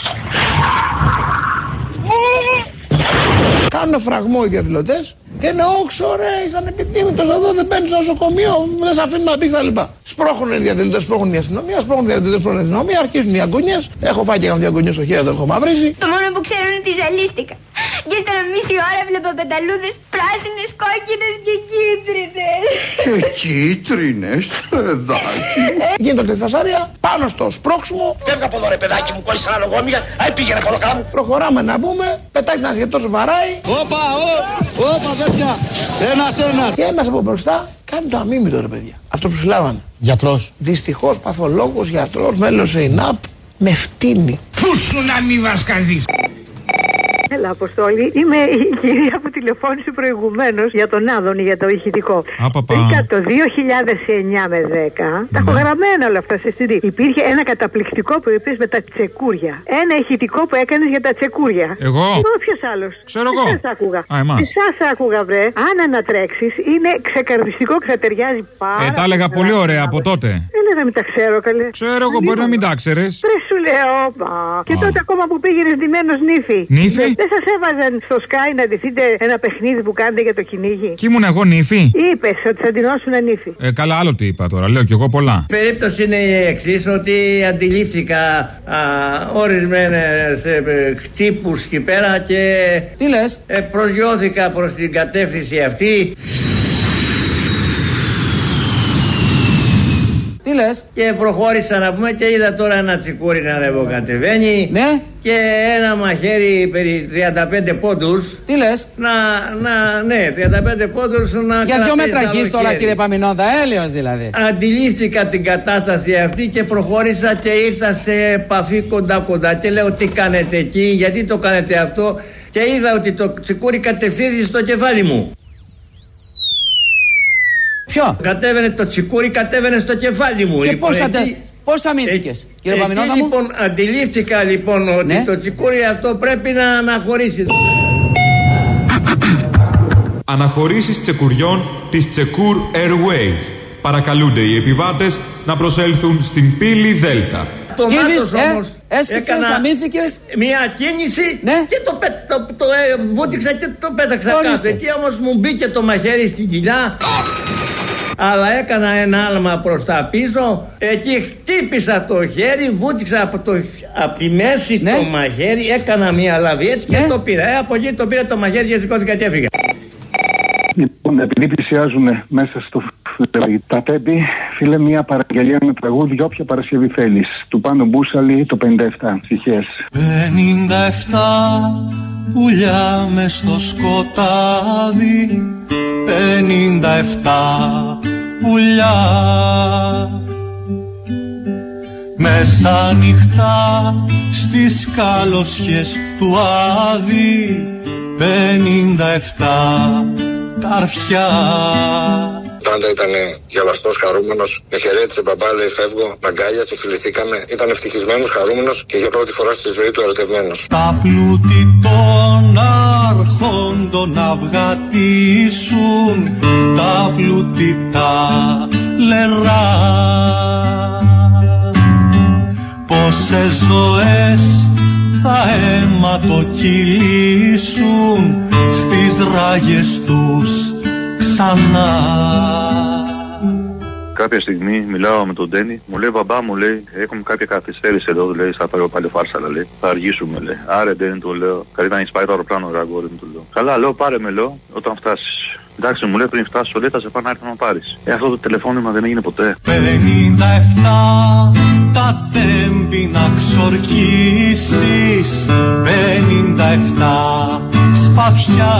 Κάνουν φραγμό οι διαδηλωτές και είναι όξο ρε, ήταν επιθύμητος εδώ, δεν μπαίνει στο νοσοκομείο, δεν σε αφήνουν να μπει κτλ. Σπρώχουν οι διαδηλωτές, σπρώχουν η αστυνομία, σπρώχουν οι διαδηλωτές, σπρώχουν η αστυνομία, αρχίζουν οι αγκονιές. Έχω φάει και δύο αγκονιές στο χέρι, το έχω μαυρίσει. Το μόνο που ξέρω είναι ότι ζαλίστηκα. Και ύστερα μισή ώρα βλέπω πεταλούδες πράσινες, κόκκινες και κίτρινες. Και κίτρινες, παιδάκι. Γίνεται τη φασάρια, πάνω στο σπρώξιμο. Φεύγα από εδώ ρε παιδάκι μου, κόλλησα ένα λογόμια, αϊ πήγαινε από εδώ κάτω. Προχωράμε να μπούμε, πετάει ένα σχετός βαράει. Όπα, όπα, τέτοια. Ένας, ένας. Και ένας από μπροστά κάνει το αμίμητο ρε παιδιά. Αυτό που συλλάβανε. Γιατρός. Δυστυχώς παθολόγος, γιατρός, μέλος σε ΙΝΑΠ. Με φτύνει. Πού σου να μη βασκαδείς. Έλα, Αποστόλη. Είμαι η κυρία που τηλεφώνησε προηγουμένως για τον Άδωνη, για το ηχητικό. Βρήκα το δύο χιλιάδες εννιά με δέκα. Ναι. Τα έχω γραμμένα όλα αυτά σε σι ντι. Υπήρχε ένα καταπληκτικό που είπες με τα τσεκούρια. Ένα ηχητικό που έκανες για τα τσεκούρια. Εγώ. Ποιος άλλος. Ξέρω εγώ. Εσάς άκουγα. Α, εμάς. Εσάς άκουγα, βρε. Αν ανατρέξεις, είναι ξεκαρδιστικό και θα ταιριάζει πάρα. Ε, τα έλεγα πολύ ωραία από τότε. Δεν έλεγα μην τα ξέρω, καλέ. Ξέρω εγώ, μπορεί να μην τα ξέρεις. Πρε σου λέω, πα. Και τότε ακόμα που πήγαινες ντυμένος νύφη. Νύφη. Δεν σας έβαζαν στο Sky να ντυθείτε ένα παιχνίδι που κάνετε για το κυνήγι. Και ήμουν εγώ νύφη. Είπες ότι θα ντυνώσουν νύφη. Ε, καλά, άλλο τι είπα τώρα. Λέω κι εγώ πολλά. Η περίπτωση είναι η εξής, ότι αντιλήφθηκα ορισμένες ε, χτσίπους εκεί πέρα και. Τι λες? Ε, προσγειώθηκα προς την κατεύθυνση αυτή. Τι λες? Και προχώρησα να πούμε και είδα τώρα ένα τσικούρι να ανεβοκατεβαίνει. Ναι. Και ένα μαχαίρι περί τριάντα πέντε πόντους. Τι λες? Να, να, ναι, τριάντα πέντε πόντους να. Για δυο μέτρα γης τώρα, κύριε Παμινόδα, έλεος δηλαδή. Αντιλήφθηκα την κατάσταση αυτή και προχώρησα και ήρθα σε επαφή κοντά-κοντά. Και λέω τι κάνετε εκεί, γιατί το κάνετε αυτό. Και είδα ότι το τσικούρι κατευθύνθηκε στο κεφάλι μου. Ποιο? Κατέβαινε το τσικούρι, κατέβαινε στο κεφάλι μου. Και λοιπόν, πώς, εκεί, ατε... πώς αμήνθηκες, ε, κύριε Παμινόδα μου? Λοιπόν, αντιλήφθηκα λοιπόν ότι ναι. το τσικούρι αυτό πρέπει να αναχωρήσει. Αναχωρήσεις τσεκουριών της Τσεκούρ Airways. Παρακαλούνται οι επιβάτες να προσέλθουν στην πύλη Δέλτα. Το Σκύβεις, μάτος όμως ε, έσκυψες, αμύθηκες. Μια κίνηση ναι. και το, το, το, το ε, βούτυξα και το πέταξα κάτω. Εκεί όμως μου μπήκε το μαχαίρι στην κοιλιά. Αλλά έκανα ένα άλμα προς τα πίσω. Εκεί χτύπησα το χέρι, βούτυξα από, το, από τη μέση ναι. το μαχαίρι. Έκανα μια λαβή έτσι ναι. και το πήρα. Ε, από εκεί το πήρα το μαχαίρι και σηκώθηκα και έφυγα. Λοιπόν, επειδή πλησιάζουμε μέσα στο τα τέμπη, φίλε, μια παραγγελία με τραγούδι για όποια Παρασκευή θέλεις. Του Πάνου Μπούσαλη, το πενήντα επτά, ψυχές. πενήντα επτά πουλιά μες στο σκοτάδι, πενήντα επτά πουλιά μέσα νυχτά στις καλοσιές του Άδη, πενήντα επτά καρφιά. Ο άντρα ήταν γελαστός, χαρούμενος, με χαιρέτησε, μπαμπά, λέει φεύγω, μ' αγκάλιασε, φιληθήκαμε. Ήταν ευτυχισμένος, χαρούμενος και για πρώτη φορά στη ζωή του ερωτευμένος. Τα πλούτη των αρχόντων να βγατήσουν, τα πλούτη τα λερά. Πόσες ζωές θα αιματοκυλήσουν στις ράγες τους ξανά. Κάποια στιγμή μιλάω με τον Ντένι, μου λέει μπαμπά μου, λέει, έχουμε κάποια καθυστέρηση εδώ, λέει, θα πάρω πάλι φάρσα, λέει, θα αργήσουμε, λέει. Άρε Ντένι, του λέω, καλύτερα να έχεις πάει το αεροπλάνο, ρε αγόρι μου, του λέω. Καλά, λέω, πάρε με, λέω, όταν φτάσεις. Εντάξει, μου λέει, πριν φτάσω, λέει, θα σε πάω να έρθω να πάρεις. Ε, αυτό το τηλεφώνημα δεν έγινε ποτέ. πενήντα επτά τα τέμπη να ξορκίσεις, πενήντα επτά σπαθιά.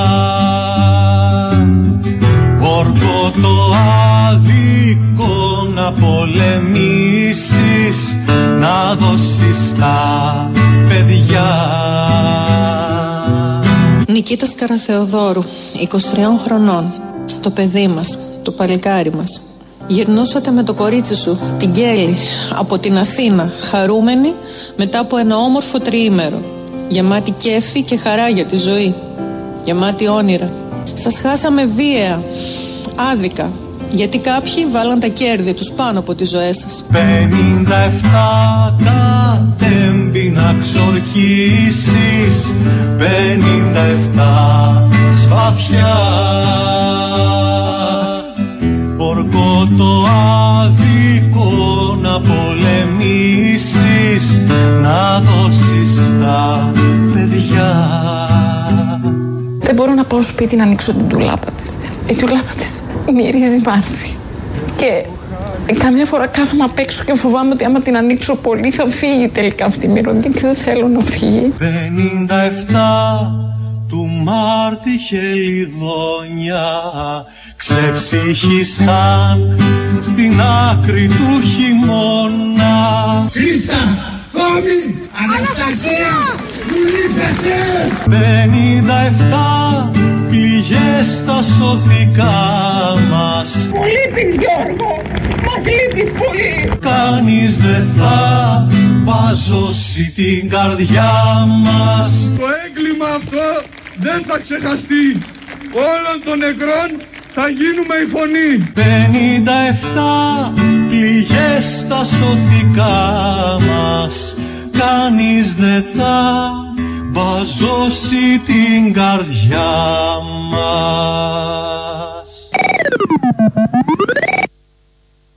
Όρκο το άδικο να πολεμήσεις, να δώσεις τα παιδιά. Νικήτας Καραθεοδόρου, είκοσι τριών χρονών, το παιδί μας, το παλικάρι μας. Γυρνούσατε με το κορίτσι σου, την Κέλλη, από την Αθήνα, χαρούμενη μετά από ένα όμορφο τριήμερο. γεμάτη κέφι και χαρά για τη ζωή, γεμάτη όνειρα. Σας χάσαμε βίαια, άδικα, γιατί κάποιοι βάλαν τα κέρδη τους πάνω από τις ζωές σας. Πενήντα εφτά τα τέμπη να ξορκίσεις, πενήντα εφτά σπαθιά. Ορκώ το άδικο να πολεμήσεις, να δώσεις τα παιδιά. Δεν μπορώ να πάω σπίτι να ανοίξω την τουλάπα της. Η τουλάπα της μυρίζει μάρθι. Και καμιά φορά κάθομαι απ' έξω και φοβάμαι ότι άμα την ανοίξω πολύ θα φύγει τελικά αυτή η μυρωδιά και δεν θέλω να φύγει. πενήντα εφτά του Μάρτη χελιδόνια ξεψύχησαν στην άκρη του χειμώνα. Χρύσα, Θόμη, Αναστασία, μου λείπετε! πενήντα εφτά πληγές στα σωθικά μας. Μου λείπεις Γιώργο, μας λείπεις πολύ. Κανείς δεν θα παζώσει την καρδιά μας. Το έγκλημα αυτό δεν θα ξεχαστεί. Όλων των νεκρών θα γίνουμε η φωνή. πενήντα εφτά πληγές στα σωθικά μας. Κανείς δεν θα μπαζώσει την καρδιά μας.